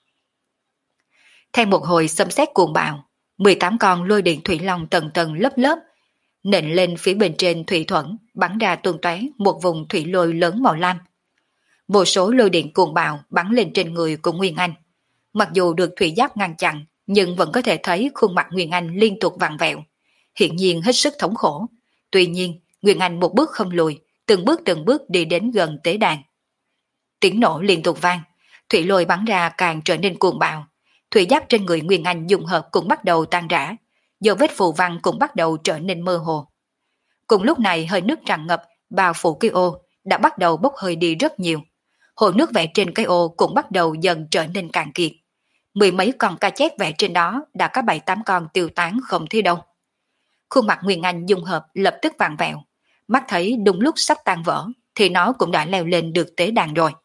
Theo một hồi xâm xét cuồng bạo, 18 con lôi điện thủy long tầng tầng lớp lớp nện lên phía bên trên thủy thuẫn, bắn ra tuôn tóe một vùng thủy lôi lớn màu lam. Vô số lôi điện cuồng bạo bắn lên trên người của Nguyên Anh. Mặc dù được thủy giáp ngăn chặn, nhưng vẫn có thể thấy khuôn mặt Nguyên Anh liên tục vặn vẹo, hiển nhiên hết sức thống khổ. Tuy nhiên, Nguyên Anh một bước không lùi, từng bước đi đến gần tế đàn. Tiếng nổ liên tục vang, thủy lôi bắn ra càng trở nên cuồng bạo. Thủy giáp trên người Nguyên Anh dung hợp cũng bắt đầu tan rã, dấu vết phù văn cũng bắt đầu trở nên mơ hồ. Cùng lúc này hơi nước tràn ngập, bao phủ cái ô đã bắt đầu bốc hơi đi rất nhiều. Hồ nước vẽ trên cái ô cũng bắt đầu dần trở nên cạn kiệt. Mười mấy con cá chép vẽ trên đó đã có 7-8 con tiêu tán không thấy đâu. Khuôn mặt Nguyên Anh dung hợp lập tức vặn vẹo, mắt thấy đúng lúc sắp tan vỡ thì nó cũng đã leo lên được tế đàn rồi.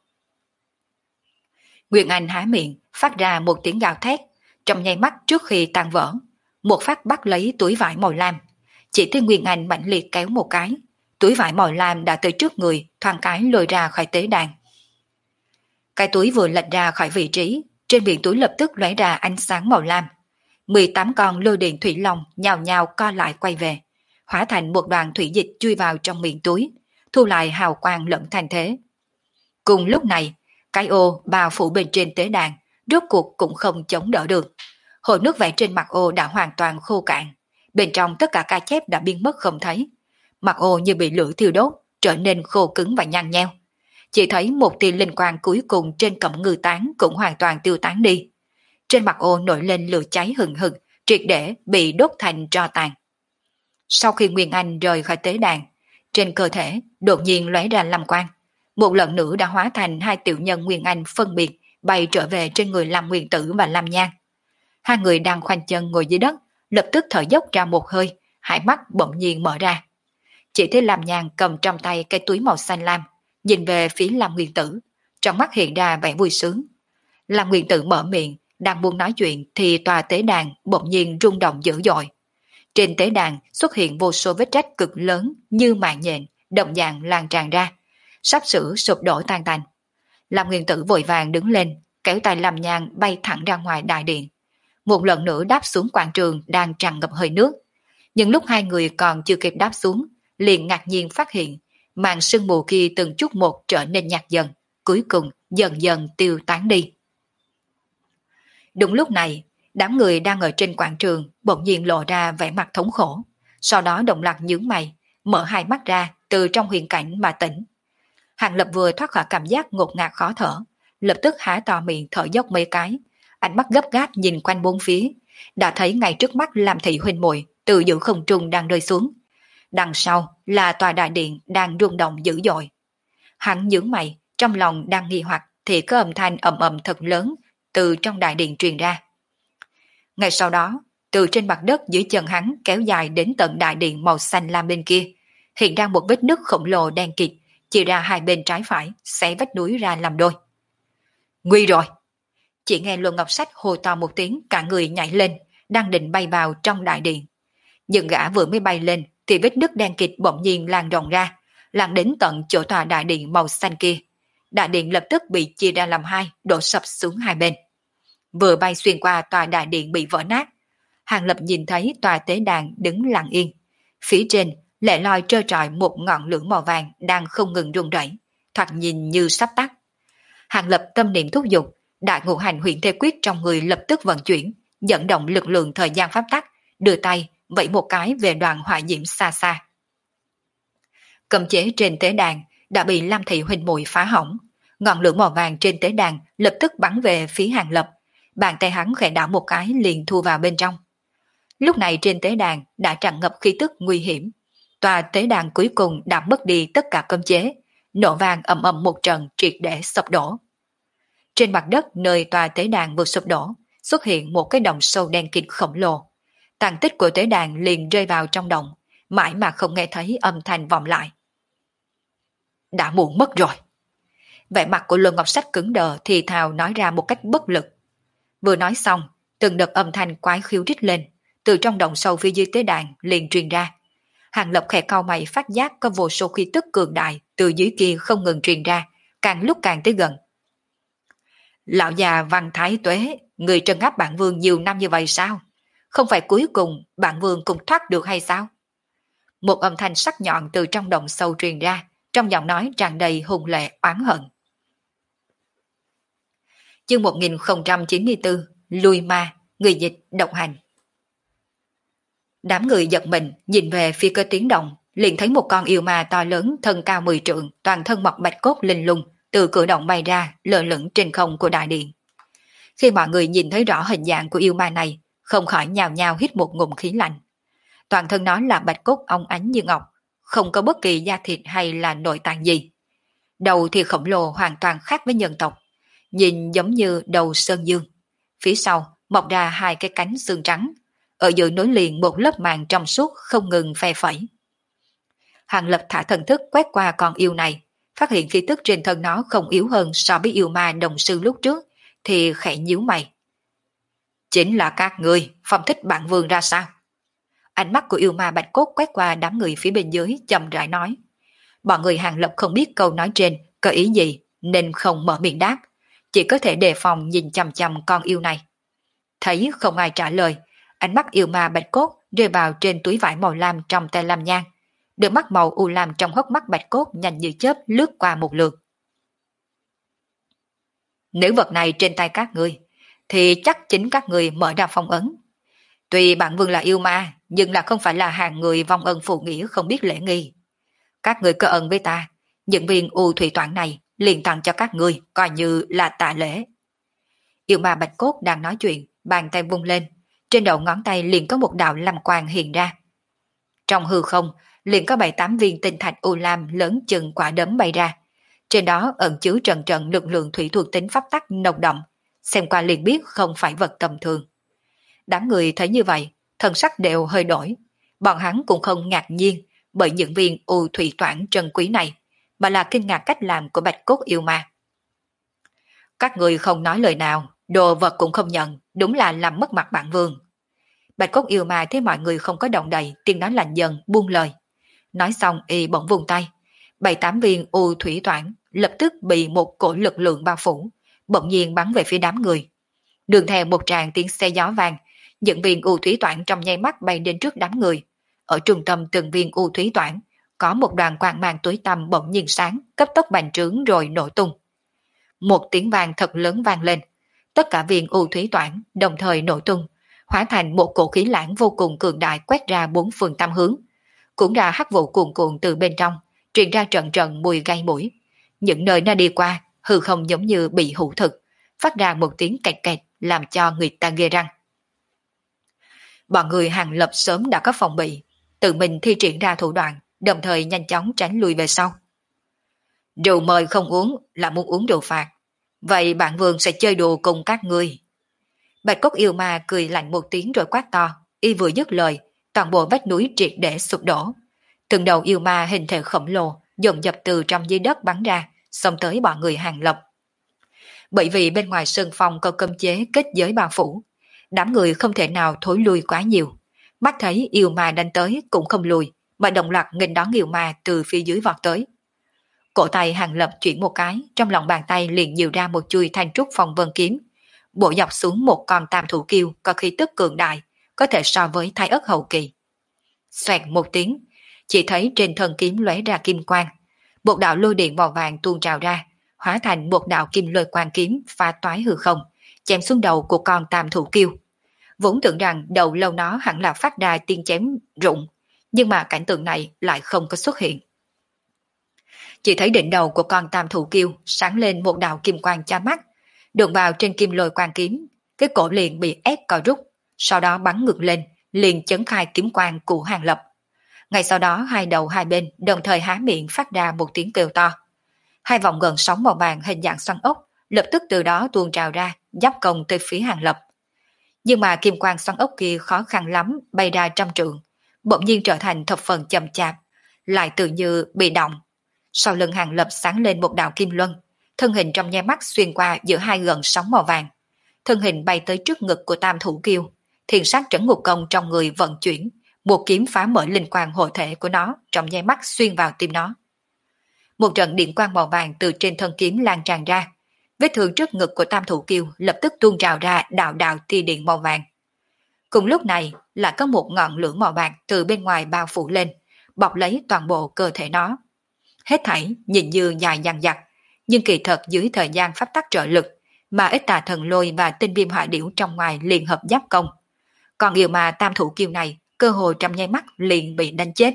Nguyên Anh há miệng phát ra một tiếng gào thét, trong nháy mắt trước khi tan vỡ, một phát bắt lấy túi vải màu lam. Chỉ thấy Nguyên Anh mạnh liệt kéo một cái, túi vải màu lam đã tới trước người, thoáng cái lôi ra khỏi tế đàn. Cái túi vừa lệch ra khỏi vị trí, trên miệng túi lập tức lóe ra ánh sáng màu lam. 18 con lôi điện thủy long nhào nhào co lại quay về, hóa thành một đoàn thủy dịch chui vào trong miệng túi, thu lại hào quang lẫn thành thế. Cùng lúc này, cái ô bao phủ bên trên tế đàn, rốt cuộc cũng không chống đỡ được. Hồ nước vẽ trên mặt ô đã hoàn toàn khô cạn, bên trong tất cả cá chép đã biến mất không thấy. Mặt ô như bị lửa thiêu đốt, trở nên khô cứng và nhăn nheo. Chỉ thấy một tia linh quang cuối cùng trên Cẩm Ngư Tán cũng hoàn toàn tiêu tán đi. Trên mặt ô nổi lên lửa cháy hừng hực, triệt để bị đốt thành tro tàn. Sau khi Nguyên Anh rời khỏi tế đàn, trên cơ thể đột nhiên lóe ra lam quang. Một lần nữa đã hóa thành hai tiểu nhân Nguyên Anh phân biệt bay trở về trên người Lam Nguyên Tử và Lam Nhan. Hai người đang khoanh chân ngồi dưới đất, lập tức thở dốc ra một hơi, hai mắt bỗng nhiên mở ra. Chỉ thấy Lam Nhan cầm trong tay cái túi màu xanh lam, nhìn về phía Lam Nguyên Tử, trong mắt hiện ra vẻ vui sướng. Lam Nguyên Tử mở miệng, đang muốn nói chuyện thì tòa tế đàn bỗng nhiên rung động dữ dội. Trên tế đàn xuất hiện vô số vết rách cực lớn như mạng nhện, đồng dạng lan tràn ra, sắp sửa sụp đổ tan tành. Lam Nguyên Tử vội vàng đứng lên, kéo tay Lam Nhan bay thẳng ra ngoài đại điện. Một lần nữa đáp xuống quảng trường đang tràn ngập hơi nước. Nhưng lúc hai người còn chưa kịp đáp xuống, liền ngạc nhiên phát hiện màn sương mù kia từng chút một trở nên nhạt dần, cuối cùng dần dần tiêu tán đi. Đúng lúc này, đám người đang ở trên quảng trường bỗng nhiên lộ ra vẻ mặt thống khổ, sau đó đồng loạt nhướng mày, mở hai mắt ra, từ trong huyền cảnh mà tỉnh. Hàng Lập vừa thoát khỏi cảm giác ngột ngạt khó thở, lập tức há to miệng thở dốc mấy cái, ánh mắt gấp gáp nhìn quanh bốn phía, đã thấy ngay trước mắt Lam Thị huynh muội từ giữa không trung đang rơi xuống. Đằng sau là tòa đại điện đang rung động dữ dội. Hắn nhướng mày, trong lòng đang nghi hoặc thì có âm thanh ầm ầm thật lớn từ trong đại điện truyền ra. Ngay sau đó, từ trên mặt đất dưới chân hắn kéo dài đến tận đại điện màu xanh lam bên kia, hiện ra một vết nứt khổng lồ đen kịt, chia ra hai bên trái phải, xé vách núi ra làm đôi. Nguy rồi! Chỉ nghe Luân Ngọc Sách hô to một tiếng, cả người nhảy lên, đang định bay vào trong đại điện. Nhưng gã vừa mới bay lên thì vết nứt đen kịt bỗng nhiên lan rộng ra, lan đến tận chỗ tòa đại điện màu xanh kia. Đại điện lập tức bị chia ra làm hai, đổ sập xuống hai bên. Vừa bay xuyên qua tòa đại điện bị vỡ nát, Hàng Lập nhìn thấy tòa tế đàn đứng lặng yên. Phía trên lẻ loi trơ trọi một ngọn lửa màu vàng đang không ngừng rung rẩy, thoạt nhìn như sắp tắt. Hàng Lập tâm niệm thúc giục, đại ngũ hành huyền thế quyết trong người lập tức vận chuyển, dẫn động lực lượng thời gian pháp tắc, đưa tay vẫy một cái về đoàn hỏa diễm xa xa. Cấm chế trên tế đàn đã bị Lam Thị huynh muội phá hỏng, ngọn lửa màu vàng trên tế đàn lập tức bắn về phía Hàng Lập, bàn tay hắn khẽ đảo một cái liền thu vào bên trong. Lúc này trên tế đàn đã tràn ngập khí tức nguy hiểm, tòa tế đàn cuối cùng đã mất đi tất cả cấm chế, nổ vang ầm ầm một trận triệt để sụp đổ. Trên mặt đất nơi tòa tế đàn vừa sụp đổ, xuất hiện một cái động sâu đen kịt khổng lồ. Tàn tích của tế đàn liền rơi vào trong động, mãi mà không nghe thấy âm thanh vọng lại. Đã muộn mất rồi. Vẻ mặt của Luân Ngọc Sách cứng đờ thì thào nói ra một cách bất lực. Vừa nói xong, từng đợt âm thanh quái khiếu rít lên, từ trong động sâu phía dưới tế đàn liền truyền ra. Hàng Lập khẽ cau mày phát giác có vô số khí tức cường đại từ dưới kia không ngừng truyền ra, càng lúc càng tới gần. Lão già Văn Thái Tuế, người trấn áp bản vương nhiều năm như vậy sao? Không phải cuối cùng bản vương cũng thoát được hay sao? Một âm thanh sắc nhọn từ trong động sâu truyền ra, trong giọng nói tràn đầy hùng lệ oán hận. Chương 1094, Lui Ma, người dịch độc hành. Đám người giật mình nhìn về phía cơ tiếng động, liền thấy một con yêu ma to lớn thân cao 10 trượng, toàn thân mọc bạch cốt linh lung, từ cửa động bay ra, lơ lửng trên không của đại điện. Khi mọi người nhìn thấy rõ hình dạng của yêu ma này, không khỏi nhào nhào hít một ngụm khí lạnh. Toàn thân nó là bạch cốt óng ánh như ngọc, không có bất kỳ da thịt hay là nội tạng gì. Đầu thì khổng lồ hoàn toàn khác với nhân tộc, nhìn giống như đầu sơn dương. Phía sau mọc ra hai cái cánh xương trắng, ở giữa nối liền một lớp màng trong suốt không ngừng phe phẩy. Hàng Lập thả thần thức quét qua con yêu này, phát hiện khí tức trên thân nó không yếu hơn so với yêu ma đồng sư lúc trước, thì khẽ nhíu mày. Chính là các ngươi phong thích bản vương ra sao? Ánh mắt của yêu ma bạch cốt quét qua đám người phía bên dưới chậm rãi nói. Bọn người Hàng Lập không biết câu nói trên có ý gì nên không mở miệng đáp, chỉ có thể đề phòng nhìn chằm chằm con yêu này. Thấy không ai trả lời, ánh mắt yêu ma bạch cốt rơi vào trên túi vải màu lam trong tay Lam Nhan. Đôi mắt màu u lam trong hốc mắt bạch cốt nhanh như chớp lướt qua một lượt. Nếu vật này trên tay các ngươi, thì chắc chính các ngươi mở ra phong ấn. Tuy bản vương là yêu ma, nhưng là không phải là hàng người vong ân phụ nghĩa không biết lễ nghi. Các ngươi có ân với ta, những viên u thủy toản này liền tặng cho các ngươi coi như là tạ lễ. Yêu ma bạch cốt đang nói chuyện, bàn tay vung lên, trên đầu ngón tay liền có một đạo lam quang hiện ra. Trong hư không liền có 7-8 viên tinh thạch u lam lớn chừng quả đấm bay ra, trên đó ẩn chứa trận trận lực lượng thủy thuộc tính pháp tắc nồng đậm, xem qua liền biết không phải vật tầm thường. Đám người thấy như vậy, thần sắc đều hơi đổi, bọn hắn cũng không ngạc nhiên bởi những viên u thủy toản trân quý này, mà là kinh ngạc cách làm của bạch cốt yêu ma. Các người không nói lời nào, đồ vật cũng không nhận, đúng là làm mất mặt bản vương. Bạch cốt yêu ma thấy mọi người không có động đậy, tiếng nói lạnh dần buông lời. Nói xong y bỗng vùng tay, 7-8 viên u thủy toản lập tức bị một cổ lực lượng bao phủ, bỗng nhiên bắn về phía đám người. Đường theo một tràng tiếng xe gió vang, những viên u thủy toản trong nháy mắt bay đến trước đám người. Ở trung tâm từng viên u thủy toản có một đoàn quang mang tối tăm bỗng nhiên sáng, cấp tốc bành trướng rồi nổ tung. Một tiếng vang thật lớn vang lên, tất cả viên u thủy toản đồng thời nổ tung, hóa thành một cổ khí lãng vô cùng cường đại quét ra bốn phương tám hướng, cũng ra hắc vụ cuồn cuộn từ bên trong, truyền ra trận trận mùi gây mũi. Những nơi nó đi qua, hư không giống như bị hủ thực, phát ra một tiếng kẹt kẹt làm cho người ta ghê răng. Bọn người Hàng Lập sớm đã có phòng bị, tự mình thi triển ra thủ đoạn, đồng thời nhanh chóng tránh lui về sau. Rượu mời không uống là muốn uống rượu phạt, vậy bạn Vương sẽ chơi đùa cùng các ngươi. Bạch cốt yêu ma cười lạnh một tiếng rồi quát to, y vừa dứt lời, toàn bộ vách núi triệt để sụp đổ. Từng đầu yêu ma hình thể khổng lồ dồn dập từ trong dưới đất bắn ra, xông tới bọn người Hàng Lập. Bởi vì bên ngoài sơn phong có cấm chế kết giới bao phủ, đám người không thể nào thối lui quá nhiều. Mắt thấy yêu ma đánh tới cũng không lùi, mà đồng loạt nghênh đón yêu ma từ phía dưới vọt tới. Cổ tay Hàng Lập chuyển một cái, trong lòng bàn tay liền nhiều ra một chuôi thanh trúc phong vân kiếm, bổ dọc xuống một con tam thủ kiêu có khí tức cường đại, có thể so với thái ất hậu kỳ. Xoẹt một tiếng, chỉ thấy trên thân kiếm lóe ra kim quang, một đạo lôi điện màu vàng tuôn trào ra, hóa thành một đạo kim lôi quang kiếm phá toái hư không, chém xuống đầu của con tam thủ kiêu. Vốn tưởng rằng đầu lâu nó hẳn là phát ra tiếng chém rụng, nhưng mà cảnh tượng này lại không có xuất hiện. Chỉ thấy đỉnh đầu của con tam thủ kiêu sáng lên một đạo kim quang cha mắt, đụng vào trên kim lôi quang kiếm, cái cổ liền bị ép co rút, sau đó bắn ngược lên, liền chấn khai kiếm quang của Hàng Lập. Ngay sau đó hai đầu hai bên đồng thời há miệng phát ra một tiếng kêu to. Hai vòng gần sóng màu vàng hình dạng xoắn ốc lập tức từ đó tuôn trào ra, giáp công tới phía Hàng Lập. Nhưng mà kim quang xoắn ốc kia khó khăn lắm bay ra trăm trượng, bỗng nhiên trở thành thập phần chậm chạp, lại tự như bị động. Sau lưng Hàng Lập sáng lên một đạo kim luân, thân hình trong nháy mắt xuyên qua giữa hai gần sóng màu vàng. Thân hình bay tới trước ngực của tam thủ kiêu, thiền sát trấn ngục công trong người vận chuyển, một kiếm phá mở linh quang hộ thể của nó trong nháy mắt xuyên vào tim nó. Một trận điện quang màu vàng từ trên thân kiếm lan tràn ra, vết thương trước ngực của tam thủ kiêu lập tức tuôn trào ra đạo đạo tia điện màu vàng. Cùng lúc này lại có một ngọn lửa màu bạc từ bên ngoài bao phủ lên, bọc lấy toàn bộ cơ thể nó. Hết thảy nhìn như dài dằng dặc, nhưng kỳ thật dưới thời gian pháp tắc trợ lực, mà ít tà thần lôi và tinh viêm hỏa điểu trong ngoài liền hợp giáp công. Còn yêu ma tam thủ kiêu này cơ hồ trong nháy mắt liền bị đánh chết.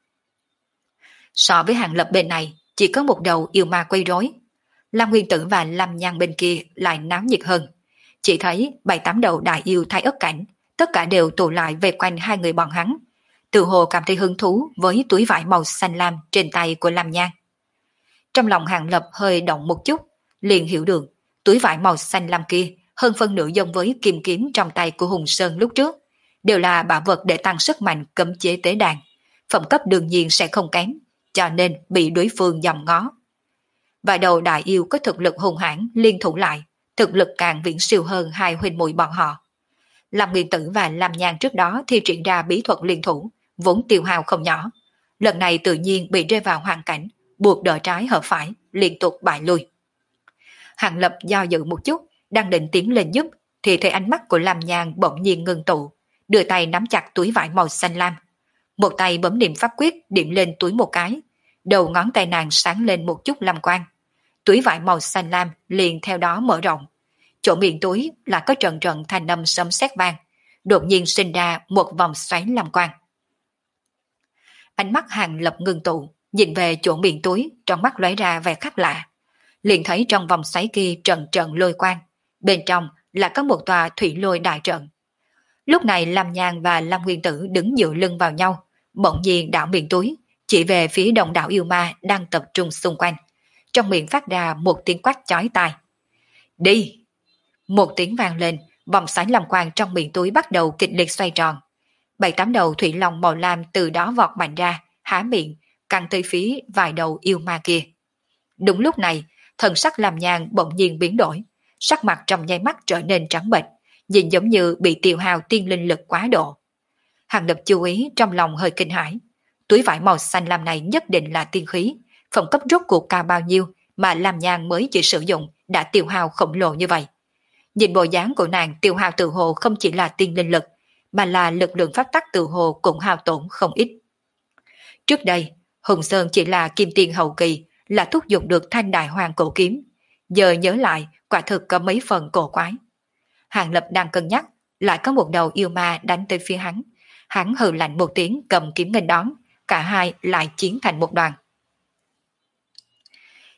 So với Hàng Lập bên này, chỉ có một đầu yêu ma quấy rối. Lam Nguyên Tử và Lam Nhan bên kia lại náo nhiệt hơn. Chỉ thấy 7-8 đầu đại yêu thái ất cảnh, tất cả đều tụ lại về quanh hai người bọn hắn. Tự hồ cảm thấy hứng thú với túi vải màu xanh lam trên tay của Lam Nhan. Trong lòng Hàng Lập hơi động một chút, liền hiểu được túi vải màu xanh lam kia hơn phân nửa giống với kim kiếm trong tay của Hùng Sơn lúc trước, đều là bảo vật để tăng sức mạnh cấm chế tế đàn, phẩm cấp đương nhiên sẽ không kém, cho nên bị đối phương dòm ngó. Vài đầu đại yêu có thực lực hùng hãn liên thủ lại, thực lực càng viễn siêu hơn hai huynh muội bọn họ. Lam Nguyên Tử và Lam Nhan trước đó thi triển ra bí thuật liên thủ, vốn tiêu hao không nhỏ. Lần này tự nhiên bị rơi vào hoàn cảnh, buộc đỡ trái hợp phải, liên tục bại lui. Hàng Lập do dự một chút, đang định tiến lên giúp, thì thấy ánh mắt của Lam Nhan bỗng nhiên ngưng tụ, đưa tay nắm chặt túi vải màu xanh lam. Một tay bấm niệm pháp quyết điểm lên túi một cái, đầu ngón tay nàng sáng lên một chút lam quang. Túi vải màu xanh lam liền theo đó mở rộng. Chỗ miệng túi là có trận trận thanh âm sấm sét vang, đột nhiên sinh ra một vòng xoáy lam quang. Ánh mắt Hàng Lập ngưng tụ, nhìn về chỗ miệng túi, trong mắt lóe ra vẻ khác lạ. Liền thấy trong vòng xoáy kia trận trận lôi quang, bên trong là có một tòa thủy lôi đại trận. Lúc này Lam Nhan và Lam Nguyên Tử đứng dựa lưng vào nhau, bỗng nhiên đảo miệng túi, chỉ về phía đồng đạo yêu ma đang tập trung xung quanh. Trong miệng phát ra một tiếng quát chói tai. Đi! Một tiếng vang lên, vòng xoáy lam quang trong miệng túi bắt đầu kịch liệt xoay tròn. 7-8 đầu thủy long màu lam từ đó vọt mạnh ra, há miệng, căng tới phía vài đầu yêu ma kia. Đúng lúc này, thần sắc Lam Nhan bỗng nhiên biến đổi, sắc mặt trong nháy mắt trở nên trắng bệch, nhìn giống như bị tiêu hao tiên linh lực quá độ. Hàng Lập chú ý trong lòng hơi kinh hãi. Túi vải màu xanh lam này nhất định là tiên khí, phẩm cấp rốt cuộc cao bao nhiêu mà Lam Nhan mới chỉ sử dụng đã tiêu hao khổng lồ như vậy. Nhìn bộ dáng của nàng tiêu hao tự hồ không chỉ là tiên linh lực, mà là lực lượng pháp tắc tự hồ cũng hao tổn không ít. Trước đây, Hùng Sơn chỉ là kim tiên hậu kỳ, là thúc giục được thanh đại hoàng cổ kiếm. Giờ nhớ lại, quả thực có mấy phần cổ quái. Hàng Lập đang cân nhắc, lại có một đầu yêu ma đánh tới phía hắn. Hắn hừ lạnh một tiếng cầm kiếm nghênh đón, cả hai lại chiến thành một đoàn.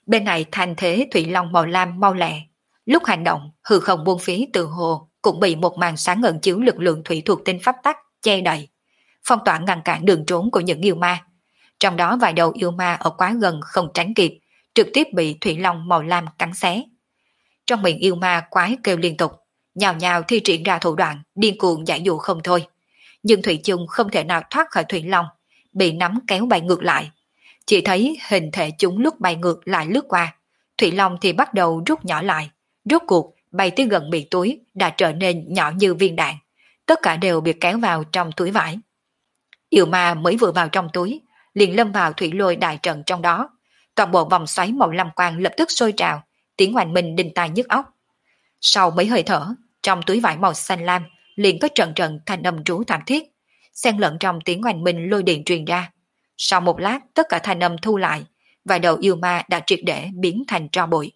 Bên này thành thế thủy long màu lam mau lẹ. Lúc hành động, hư không buông phí từ hồ cũng bị một màn sáng ngân chiếu lực lượng thủy thuộc tinh pháp tắc che đậy, phong tỏa ngăn cản đường trốn của những yêu ma. Trong đó vài đầu yêu ma ở quá gần không tránh kịp, trực tiếp bị thủy long màu lam cắn xé. Trong miệng yêu ma quái kêu liên tục, nhào nhào thi triển ra thủ đoạn, điên cuồng giải dụ không thôi. Nhưng Thủy chung không thể nào thoát khỏi thủy long, bị nắm kéo bay ngược lại. Chỉ thấy hình thể chúng lúc bay ngược lại lướt qua, thủy long thì bắt đầu rút nhỏ lại, rốt cuộc bay tới gần miệng túi đã trở nên nhỏ như viên đạn. Tất cả đều bị kéo vào trong túi vải. Yêu ma mới vừa vào trong túi, liền lâm vào thủy lôi đại trận trong đó. Toàn bộ vòng xoáy màu lam quang lập tức sôi trào, tiếng oanh minh đinh tai nhức óc. Sau mấy hơi thở, trong túi vải màu xanh lam liền có trận trận thanh âm rú thảm thiết, xen lẫn trong tiếng oanh minh lôi điện truyền ra. Sau một lát, tất cả thanh âm thu lại, vài đầu yêu ma đã triệt để biến thành tro bụi.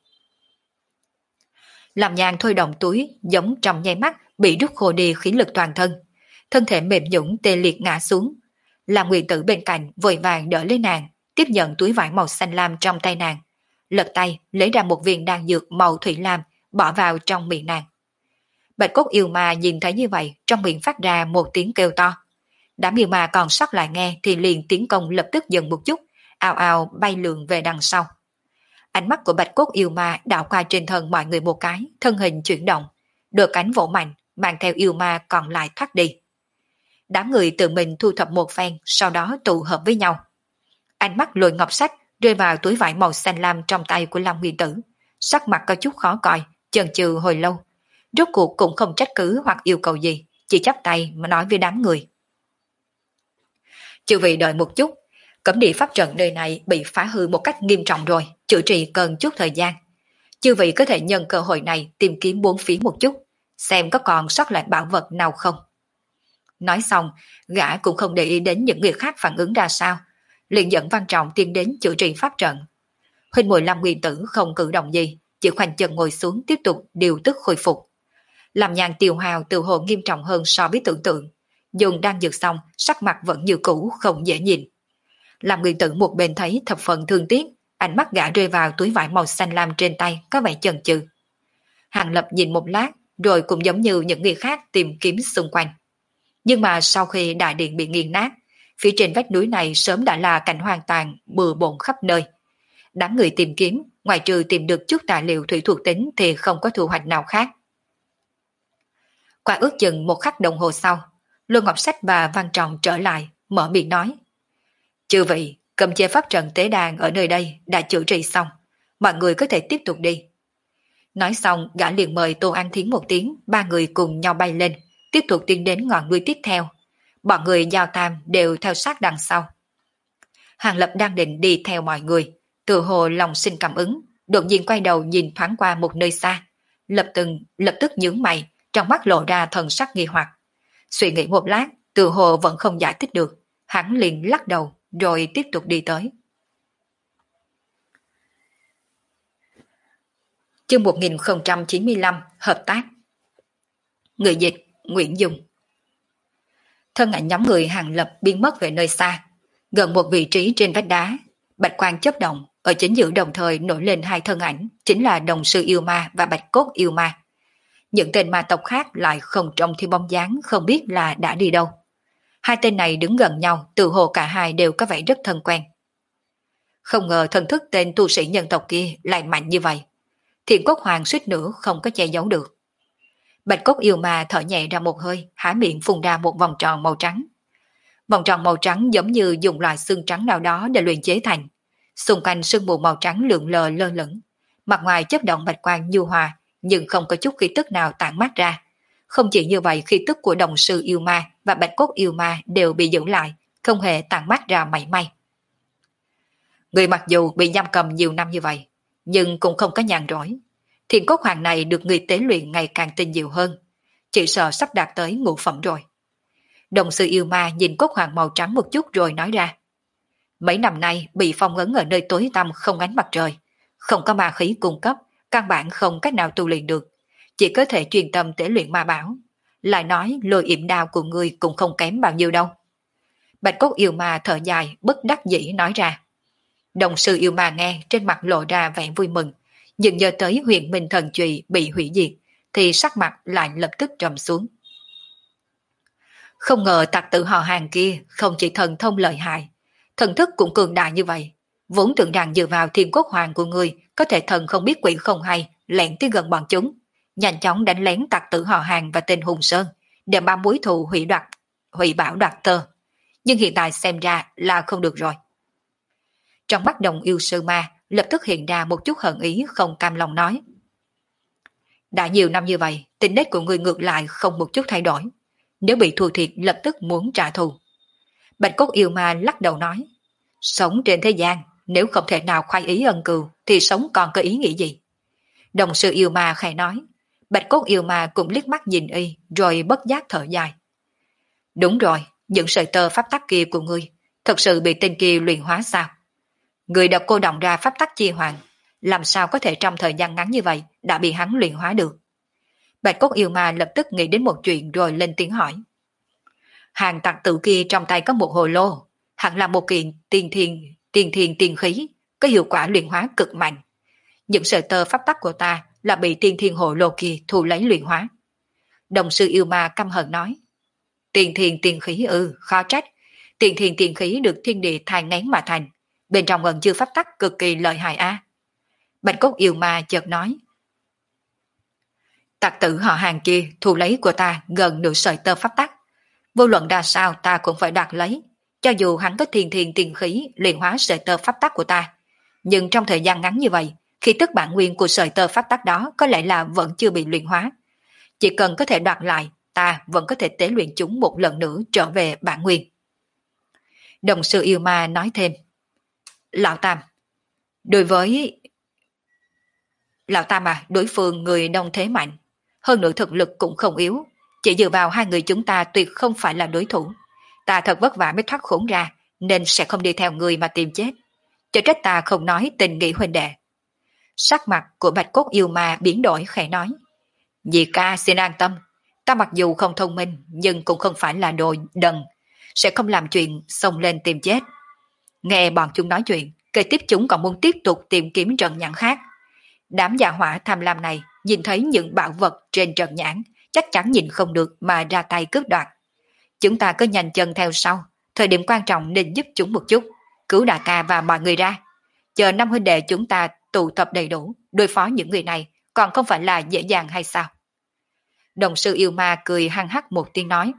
Làm nhàn thôi động túi, giống trong nháy mắt bị rút khô đi khí lực toàn thân thể mềm nhũn tê liệt ngã xuống. Làm Nguyệt Tử bên cạnh vội vàng đỡ lấy nàng, tiếp nhận túi vải màu xanh lam trong tay nàng, lật tay lấy ra một viên đan dược màu thủy lam bỏ vào trong miệng nàng. Bạch cốt yêu ma nhìn thấy như vậy, trong miệng phát ra một tiếng kêu to. Đám yêu ma còn sót lại nghe thì liền tiến công lập tức dừng một chút, ào ào bay lượn về đằng sau. Ánh mắt của bạch cốt yêu ma đảo qua trên thân mọi người một cái, thân hình chuyển động, đôi cánh vỗ mạnh, mang theo yêu ma còn lại thoát đi. Đám người tự mình thu thập một phen, sau đó tụ hợp với nhau. Ánh mắt Lôi Ngọc Sách rơi vào túi vải màu xanh lam trong tay của Long Nguyên Tử, sắc mặt có chút khó coi, chần chừ hồi lâu. Rốt cuộc cũng không trách cứ hoặc yêu cầu gì, chỉ chắp tay mà nói với đám người. Chư vị đợi một chút, cấm địa pháp trận nơi này bị phá hư một cách nghiêm trọng rồi, chữa trị cần chút thời gian. Chư vị có thể nhân cơ hội này tìm kiếm bốn phía một chút, xem có còn sót lại bảo vật nào không. Nói xong, gã cũng không để ý đến những người khác phản ứng ra sao, liền dẫn Văn Trọng tiến đến chữa trị pháp trận. Huynh muội Lâm Nguyên Tử không cử động gì, chỉ khoanh chân ngồi xuống tiếp tục điều tức khôi phục. Làm nhàn tiêu hào từ hồ nghiêm trọng hơn so với tưởng tượng, dùng đang dược xong, sắc mặt vẫn như cũ không dễ nhìn. Làm Nguyên Tử một bên thấy thập phần thương tiếc, ánh mắt gã rơi vào túi vải màu xanh lam trên tay có vẻ chần chừ. Hàng Lập nhìn một lát, rồi cũng giống như những người khác tìm kiếm xung quanh. Nhưng mà sau khi đại điện bị nghiền nát, phía trên vách núi này sớm đã là cảnh hoang tàn, bừa bộn khắp nơi. Đám người tìm kiếm, ngoài trừ tìm được chút tài liệu thủy thuộc tính thì không có thu hoạch nào khác. Qua ước chừng một khắc đồng hồ sau, Lôi Ngọc Sách và Văn Trọng trở lại, mở miệng nói. Chư vị, cầm chế pháp trận tế đàn ở nơi đây đã chữa trị xong, mọi người có thể tiếp tục đi. Nói xong, gã liền mời Tô An Thiến một tiếng, ba người cùng nhau bay lên, tiếp tục tiến đến ngọn núi tiếp theo. Bọn người giao tam đều theo sát đằng sau. Hàng Lập đang định đi theo mọi người, tự hồ lòng sinh cảm ứng, đột nhiên quay đầu nhìn thoáng qua một nơi xa, lập tức nhướng mày, trong mắt lộ ra thần sắc nghi hoặc. Suy nghĩ một lát, tự hồ vẫn không giải thích được, hắn liền lắc đầu rồi tiếp tục đi tới. Chương 1095 hợp tác. Người dịch Nguyễn Dung. Thân ảnh nhóm người Hàng Lập biến mất về nơi xa, gần một vị trí trên vách đá, bạch quang chớp động, ở chính giữa đồng thời nổi lên hai thân ảnh, chính là Đồng Sư Yêu Ma và Bạch Cốt Yêu Ma. Những tên ma tộc khác lại không trông thấy bóng dáng, không biết là đã đi đâu. Hai tên này đứng gần nhau, tự hồ cả hai đều có vẻ rất thân quen. Không ngờ thần thức tên tu sĩ nhân tộc kia lại mạnh như vậy. Thiện Cốt Hoàng suýt nữa không có che giấu được. Bạch Cốt Yêu Ma thở nhẹ ra một hơi, há miệng phun ra một vòng tròn màu trắng. Vòng tròn màu trắng giống như dùng loại xương trắng nào đó để luyện chế thành. Xung quanh sương mù màu trắng lượn lờ lơ lửng, mặt ngoài chớp động bạch quang nhu hòa, nhưng không có chút khí tức nào tản mát ra. Không chỉ như vậy, khí tức của Đồng Sư Yêu Ma và Bạch Cốt Yêu Ma đều bị giữ lại, không hề tản mát ra mảy may. Người mặc dù bị giam cầm nhiều năm như vậy, nhưng cũng không có nhàn rỗi. Thiện Cốt Hoàng này được người tế luyện ngày càng tinh diệu hơn, chỉ sợ sắp đạt tới ngũ phẩm rồi. Đồng Sư Yêu Ma nhìn Cốt Hoàng màu trắng một chút rồi nói ra. Mấy năm nay bị phong ấn ở nơi tối tăm không ánh mặt trời, không có ma khí cung cấp, căn bản không cách nào tu luyện được, chỉ có thể chuyên tâm tế luyện ma bảo. Lại nói Lôi Yểm Đao của ngươi cũng không kém bao nhiêu đâu. Bạch Cốt Yêu Ma thở dài, bất đắc dĩ nói ra. Đồng sư yêu ma nghe trên mặt lộ ra vẻ vui mừng, nhưng nhớ tới huyền minh thần chùy bị hủy diệt, thì sắc mặt lại lập tức trầm xuống. Không ngờ tặc tử họ hàng kia không chỉ thần thông lợi hại, thần thức cũng cường đại như vậy. Vốn tưởng rằng dựa vào thiên quốc hoàng của người có thể thần không biết quỷ không hay, lẻn tới gần bọn chúng, nhanh chóng đánh lén tặc tử họ hàng và tên Hùng Sơn, để bám mối thù hủy bảo đoạt tơ. Nhưng hiện tại xem ra là không được rồi. Trong mắt đồng yêu sư ma lập tức hiện ra một chút hận ý không cam lòng nói. Đã nhiều năm như vậy, tính nết của người ngược lại không một chút thay đổi. Nếu bị thua thiệt lập tức muốn trả thù. Bạch cốt yêu ma lắc đầu nói. Sống trên thế gian, nếu không thể nào khoái ý ân cừu, thì sống còn có ý nghĩa gì? Đồng sư yêu ma khẽ nói. Bạch cốt yêu ma cũng liếc mắt nhìn y, rồi bất giác thở dài. Đúng rồi, những sợi tơ pháp tắc kia của ngươi, thật sự bị tên kia luyện hóa sao? Người đã cô động ra pháp tắc chi hoàng, làm sao có thể trong thời gian ngắn như vậy đã bị hắn luyện hóa được? Bạch cốt yêu ma lập tức nghĩ đến một chuyện rồi lên tiếng hỏi. Hàng tặc tử kia trong tay có một hồ lô, hẳn là một kiện tiên khí, có hiệu quả luyện hóa cực mạnh. Những sợi tơ pháp tắc của ta là bị tiên thiên hồ lô kia thu lấy luyện hóa. Đồng sư yêu ma căm hận nói. Tiên khí khó trách. Tiên khí được thiên địa thai ngén mà thành. Bên trong ẩn chứa pháp tắc cực kỳ lợi hại a. Bạch cốt yêu ma chợt nói. Tặc tử họ hàng kia thu lấy của ta gần nửa sợi tơ pháp tắc. Vô luận ra sao ta cũng phải đoạt lấy. Cho dù hắn có tiên khí luyện hóa sợi tơ pháp tắc của ta. Nhưng trong thời gian ngắn như vậy, khi tức bản nguyên của sợi tơ pháp tắc đó có lẽ là vẫn chưa bị luyện hóa. Chỉ cần có thể đoạt lại, ta vẫn có thể tế luyện chúng một lần nữa trở về bản nguyên. Đồng sư yêu ma nói thêm. Lão Tam, đối phương người đông thế mạnh, hơn nữa thực lực cũng không yếu, chỉ dựa vào hai người chúng ta tuyệt không phải là đối thủ. Ta thật vất vả mới thoát khốn ra, nên sẽ không đi theo người mà tìm chết. Cho trách ta không nói tình nghĩa huynh đệ. Sắc mặt của bạch cốt yêu ma biến đổi khẽ nói. Dì ca xin an tâm, ta mặc dù không thông minh nhưng cũng không phải là đồ đần, sẽ không làm chuyện xông lên tìm chết. Nghe bọn chúng nói chuyện, kế tiếp chúng còn muốn tiếp tục tìm kiếm trận nhãn khác. Đám gia hỏa tham lam này nhìn thấy những bảo vật trên trận nhãn, chắc chắn nhìn không được mà ra tay cướp đoạt. Chúng ta cứ nhanh chân theo sau, thời điểm quan trọng nên giúp chúng một chút, cứu đại ca và mọi người ra. Chờ năm huynh đệ chúng ta tụ tập đầy đủ, đối phó những người này còn không phải là dễ dàng hay sao? Đồng sư yêu ma cười hăng hắc một tiếng nói.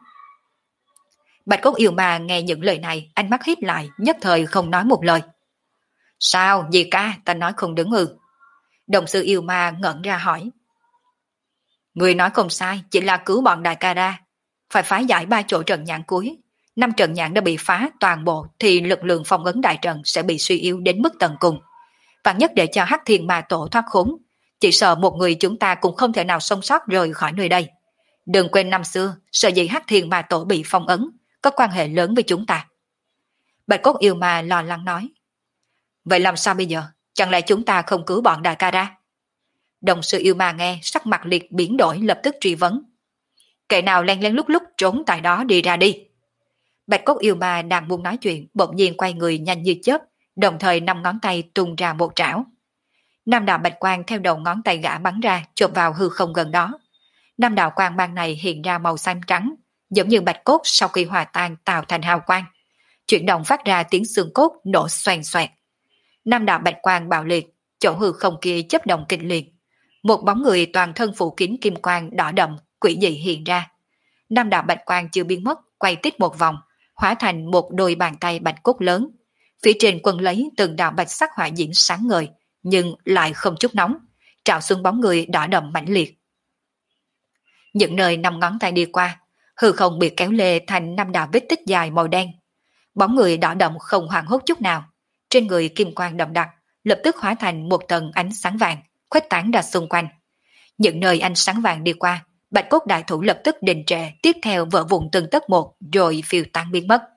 Bạch cốt yêu ma nghe những lời này, ánh mắt híp lại, nhất thời không nói một lời. Sao, dì ca, ta nói không đúng ư? Đồng sư yêu ma ngẩn ra hỏi. Người nói không sai, chỉ là cứu bọn đại ca ra. Phải phá giải 3 chỗ trận nhãn cuối. 5 trận nhãn đã bị phá toàn bộ thì lực lượng phong ấn đại trận sẽ bị suy yếu đến mức tận cùng. Và nhất để cho Hắc Thiên Ma Tổ thoát khốn, chỉ sợ một người chúng ta cũng không thể nào sống sót rời khỏi nơi đây. Đừng quên năm xưa, sợ dĩ Hắc Thiên Ma Tổ bị phong ấn, có quan hệ lớn với chúng ta. Bạch cốt yêu ma lo lắng nói. Vậy làm sao bây giờ? Chẳng lẽ chúng ta không cứu bọn đại ca ra? Đồng sư yêu ma nghe sắc mặt liệt biến đổi lập tức truy vấn. Kẻ nào len lén lúc trốn tại đó đi ra đi. Bạch cốt yêu ma đang muốn nói chuyện, bỗng nhiên quay người nhanh như chớp, đồng thời 5 ngón tay tung ra một trảo. 5 đạo bạch quang theo đầu ngón tay gã bắn ra, chộp vào hư không gần đó. 5 đạo quang mang này hiện ra màu xanh trắng, giống như bạch cốt sau khi hòa tan tạo thành hào quang. Chuyển động phát ra tiếng xương cốt nổ xoèn xoẹt. 5 đạo bạch quang bạo liệt, chỗ hư không kia chớp động kinh liệt. Một bóng người toàn thân phủ kín kim quang đỏ đậm, quỷ dị hiện ra. 5 đạo bạch quang chưa biến mất, quay tít một vòng, hóa thành một đôi bàn tay bạch cốt lớn. Phía trên quân lấy từng đạo bạch sắc hỏa diễm sáng ngời, nhưng lại không chút nóng, trào xuống bóng người đỏ đậm mãnh liệt. Những nơi 5 ngón tay đi qua, hư không bị kéo lê thành 5 đạo vết tích dài màu đen. Bóng người đỏ đậm không hoảng hốt chút nào, trên người kim quang đậm đặc, lập tức hóa thành một tầng ánh sáng vàng, khuếch tán ra xung quanh. Những nơi ánh sáng vàng đi qua, bạch cốt đại thủ lập tức đình trệ, tiếp theo vỡ vụn từng tấc một, rồi phiêu tan biến mất.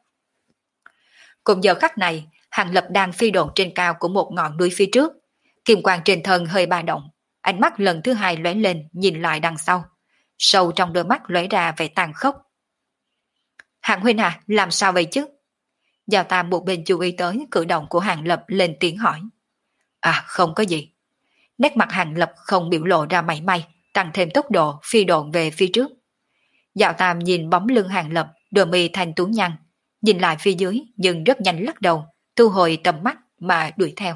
Cùng giờ khắc này, Hàng Lập đang phi độn trên cao của một ngọn núi phía trước. Kim quang trên thân hơi ba động, ánh mắt lần thứ hai lóe lên nhìn lại đằng sau. Sâu trong đôi mắt lóe ra vẻ tàn khốc. Hàng huynh à, làm sao vậy chứ? Giao Tam một bên chú ý tới cử động của Hàng Lập lên tiếng hỏi. À, không có gì. Nét mặt Hàng Lập không biểu lộ ra mảy may, tăng thêm tốc độ phi độn về phía trước. Giao Tam nhìn bóng lưng Hàng Lập, đôi mi thành tú nhăn, nhìn lại phía dưới nhưng rất nhanh lắc đầu, thu hồi tầm mắt mà đuổi theo.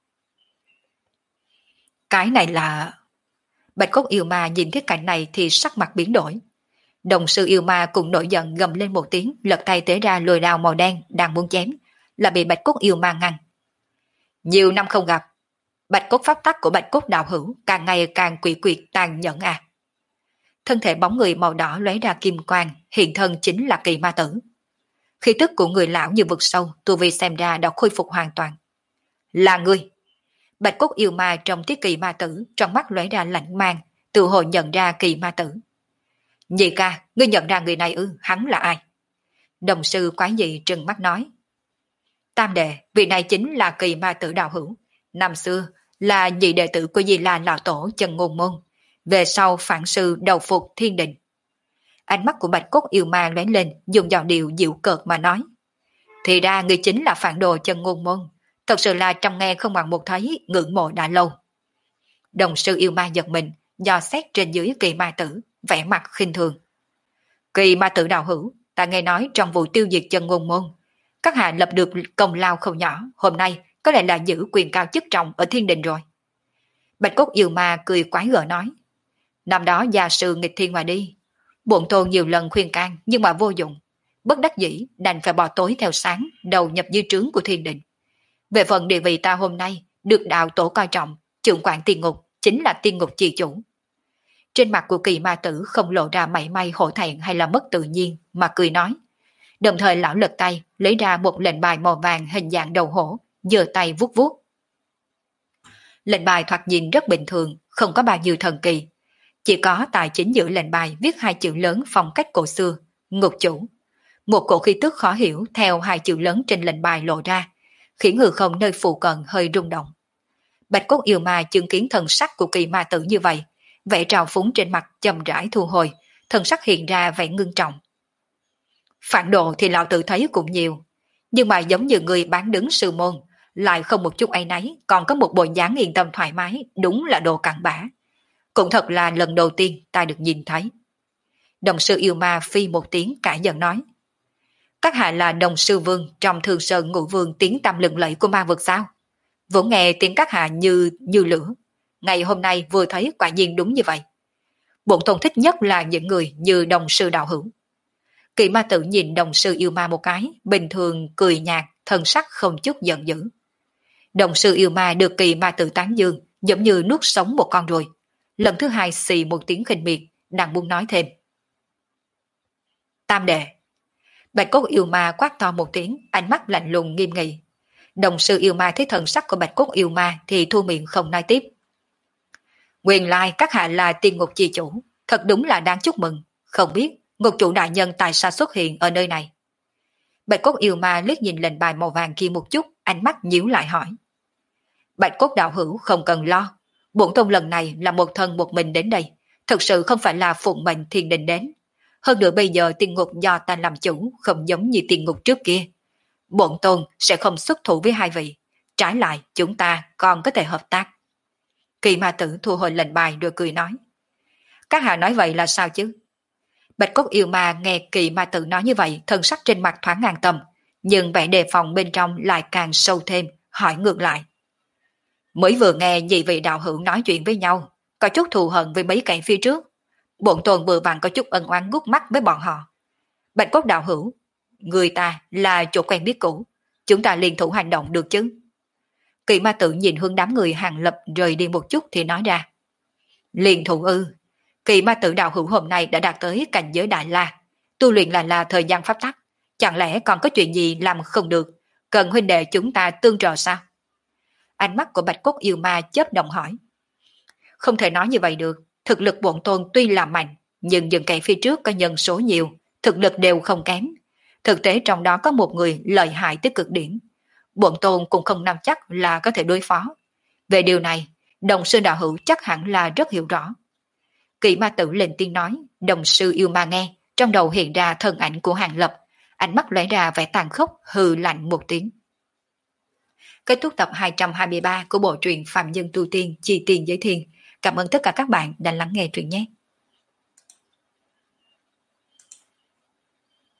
Cái này là... Bạch cốt yêu ma nhìn thấy cảnh này thì sắc mặt biến đổi. Đồng sư yêu ma cũng nổi giận gầm lên một tiếng, lật tay tế ra lùi đao màu đen đang muốn chém, là bị bạch cốt yêu ma ngăn. Nhiều năm không gặp, bạch cốt pháp tắc của bạch cốt đạo hữu càng ngày càng quỷ quyệt tàn nhẫn à. Thân thể bóng người màu đỏ lóe ra kim quang, hiện thân chính là Kỳ Ma Tử. Khí tức của người lão như vực sâu, tu vi xem ra đã khôi phục hoàn toàn. Là ngươi. Bạch cốt yêu ma trong tiết Kỳ Ma Tử, trong mắt lóe ra lạnh mang, tự hồ nhận ra Kỳ Ma Tử. Nhị ca, ngươi nhận ra người này ư, hắn là ai? Đồng sư quái dị trừng mắt nói. Tam đệ, vị này chính là Kỳ Ma Tử đạo hữu. Năm xưa là nhị đệ tử của Di La lão tổ Chân Ngôn Môn, về sau phản sư đầu phục thiên đình. Ánh mắt của bạch cốt yêu ma lóe lên, dùng giọng điệu dịu cợt mà nói. Thì ra người chính là phản đồ Chân Ngôn Môn, thật sự là trong nghe không bằng một thấy, ngưỡng mộ đã lâu. Đồng sư yêu ma giật mình, dò xét trên dưới Kỳ Ma Tử, vẻ mặt khinh thường. Kỳ Ma Tử đạo hữu, ta nghe nói trong vụ tiêu diệt Chân Ngôn Môn, các hạ lập được công lao không nhỏ, hôm nay có lẽ là giữ quyền cao chức trọng ở thiên đình rồi. Bạch cốt yêu ma cười quái gở nói. Năm đó gia sư nghịch thiên mà đi, bổn tôn nhiều lần khuyên can nhưng mà vô dụng, bất đắc dĩ đành phải bỏ tối theo sáng, đầu nhập dưới trướng của thiên đình. Về phần địa vị ta hôm nay được đạo tổ coi trọng, trưởng quản tiên ngục chính là tiên ngục chi chủ. Trên mặt của Kỳ Ma Tử không lộ ra mảy may hổ thẹn hay là mất tự nhiên, mà cười nói. Đồng thời lão lật tay lấy ra một lệnh bài màu vàng hình dạng đầu hổ, giơ tay vuốt vuốt. Lệnh bài thoạt nhìn rất bình thường, không có bao nhiêu thần kỳ. Chỉ có tại chính giữa lệnh bài viết hai chữ lớn phong cách cổ xưa, ngục chủ. Một cổ khí tức khó hiểu theo hai chữ lớn trên lệnh bài lộ ra, khiến hư không nơi phụ cận hơi rung động. Bạch cốt yêu ma chứng kiến thần sắc của Kỳ Ma Tử như vậy, vẻ trào phúng trên mặt chậm rãi thu hồi, thần sắc hiện ra vẻ ngưng trọng. Phản đồ thì lão tự thấy cũng nhiều, nhưng mà giống như người bán đứng sư môn, lại không một chút áy náy, còn có một bộ dáng yên tâm thoải mái, đúng là đồ cặn bã. Cũng thật là lần đầu tiên ta được nhìn thấy. Đồng sư yêu ma phi một tiếng cãi giận nói. Các hạ là đồng sư vương trong Thường Sơn Ngũ Vương tiếng tăm lừng lẫy của ma vực sao? Vốn nghe tiếng các hạ như lửa. Ngày hôm nay vừa thấy quả nhiên đúng như vậy. Bổn tôn thích nhất là những người như đồng sư đạo hữu. Kỳ Ma Tử nhìn đồng sư yêu ma một cái, bình thường cười nhạt, thân sắc không chút giận dữ. Đồng sư yêu ma được Kỳ Ma Tử tán dương, giống như nuốt sống một con ruồi. Lần thứ hai xì một tiếng khinh miệt, đang muốn nói thêm. Tam đệ. Bạch cốt yêu ma quát to một tiếng, ánh mắt lạnh lùng nghiêm nghị. Đồng sư yêu ma thấy thần sắc của bạch cốt yêu ma thì thu miệng không nói tiếp. Nguyên lai các hạ là tiên ngục chi chủ, thật đúng là đáng chúc mừng. Không biết ngục chủ đại nhân tại sao xuất hiện ở nơi này. Bạch cốt yêu ma liếc nhìn lệnh bài màu vàng kia một chút, ánh mắt nhíu lại hỏi. Bạch cốt đạo hữu không cần lo, bổn tôn lần này là một thân một mình đến đây, thực sự không phải là phụng mệnh thiên đình đến. Hơn nữa bây giờ tiên ngục do ta làm chủ, không giống như tiên ngục trước kia. Bổn tôn sẽ không xuất thủ với hai vị, trái lại chúng ta còn có thể hợp tác. Kỳ Ma Tử thu hồi lệnh bài rồi cười nói. Các hạ nói vậy là sao chứ? Bạch cốt yêu ma nghe Kỳ Ma Tử nói như vậy, thân sắc trên mặt thoáng an tâm, nhưng vẻ đề phòng bên trong lại càng sâu thêm, hỏi ngược lại. Mới vừa nghe nhị vị đạo hữu nói chuyện với nhau, có chút thù hận với mấy kẻ phía trước. Bổn tôn vừa vặn có chút ân oán gút mắt với bọn họ. Bạch cốt đạo hữu, người ta là chỗ quen biết cũ, chúng ta liên thủ hành động được chứ? Kỳ Ma Tử nhìn hướng đám người Hàng Lập rời đi một chút thì nói ra. Liên thủ ư? Kỳ Ma Tử đạo hữu hôm nay đã đạt tới cảnh giới Đại La, tu luyện là thời gian pháp tắc, chẳng lẽ còn có chuyện gì làm không được, cần huynh đệ chúng ta tương trợ sao? Ánh mắt của bạch cốt yêu ma chớp động hỏi. Không thể nói như vậy được, thực lực bổn tôn tuy là mạnh, nhưng những kẻ phía trước có nhân số nhiều, thực lực đều không kém. Thực tế trong đó có một người lợi hại tới cực điểm. Bổn tôn cũng không nắm chắc là có thể đối phó. Về điều này, đồng sư đạo hữu chắc hẳn là rất hiểu rõ. Kỳ Ma Tử lên tiếng nói, đồng sư yêu ma nghe, trong đầu hiện ra thân ảnh của Hàng Lập, ánh mắt lóe ra vẻ tàn khốc hừ lạnh một tiếng. Kết thúc tập 223 của bộ truyện Phạm Nhân Tu Tiên Chi Tiền Giới Thiên. Cảm ơn tất cả các bạn đã lắng nghe truyện nhé.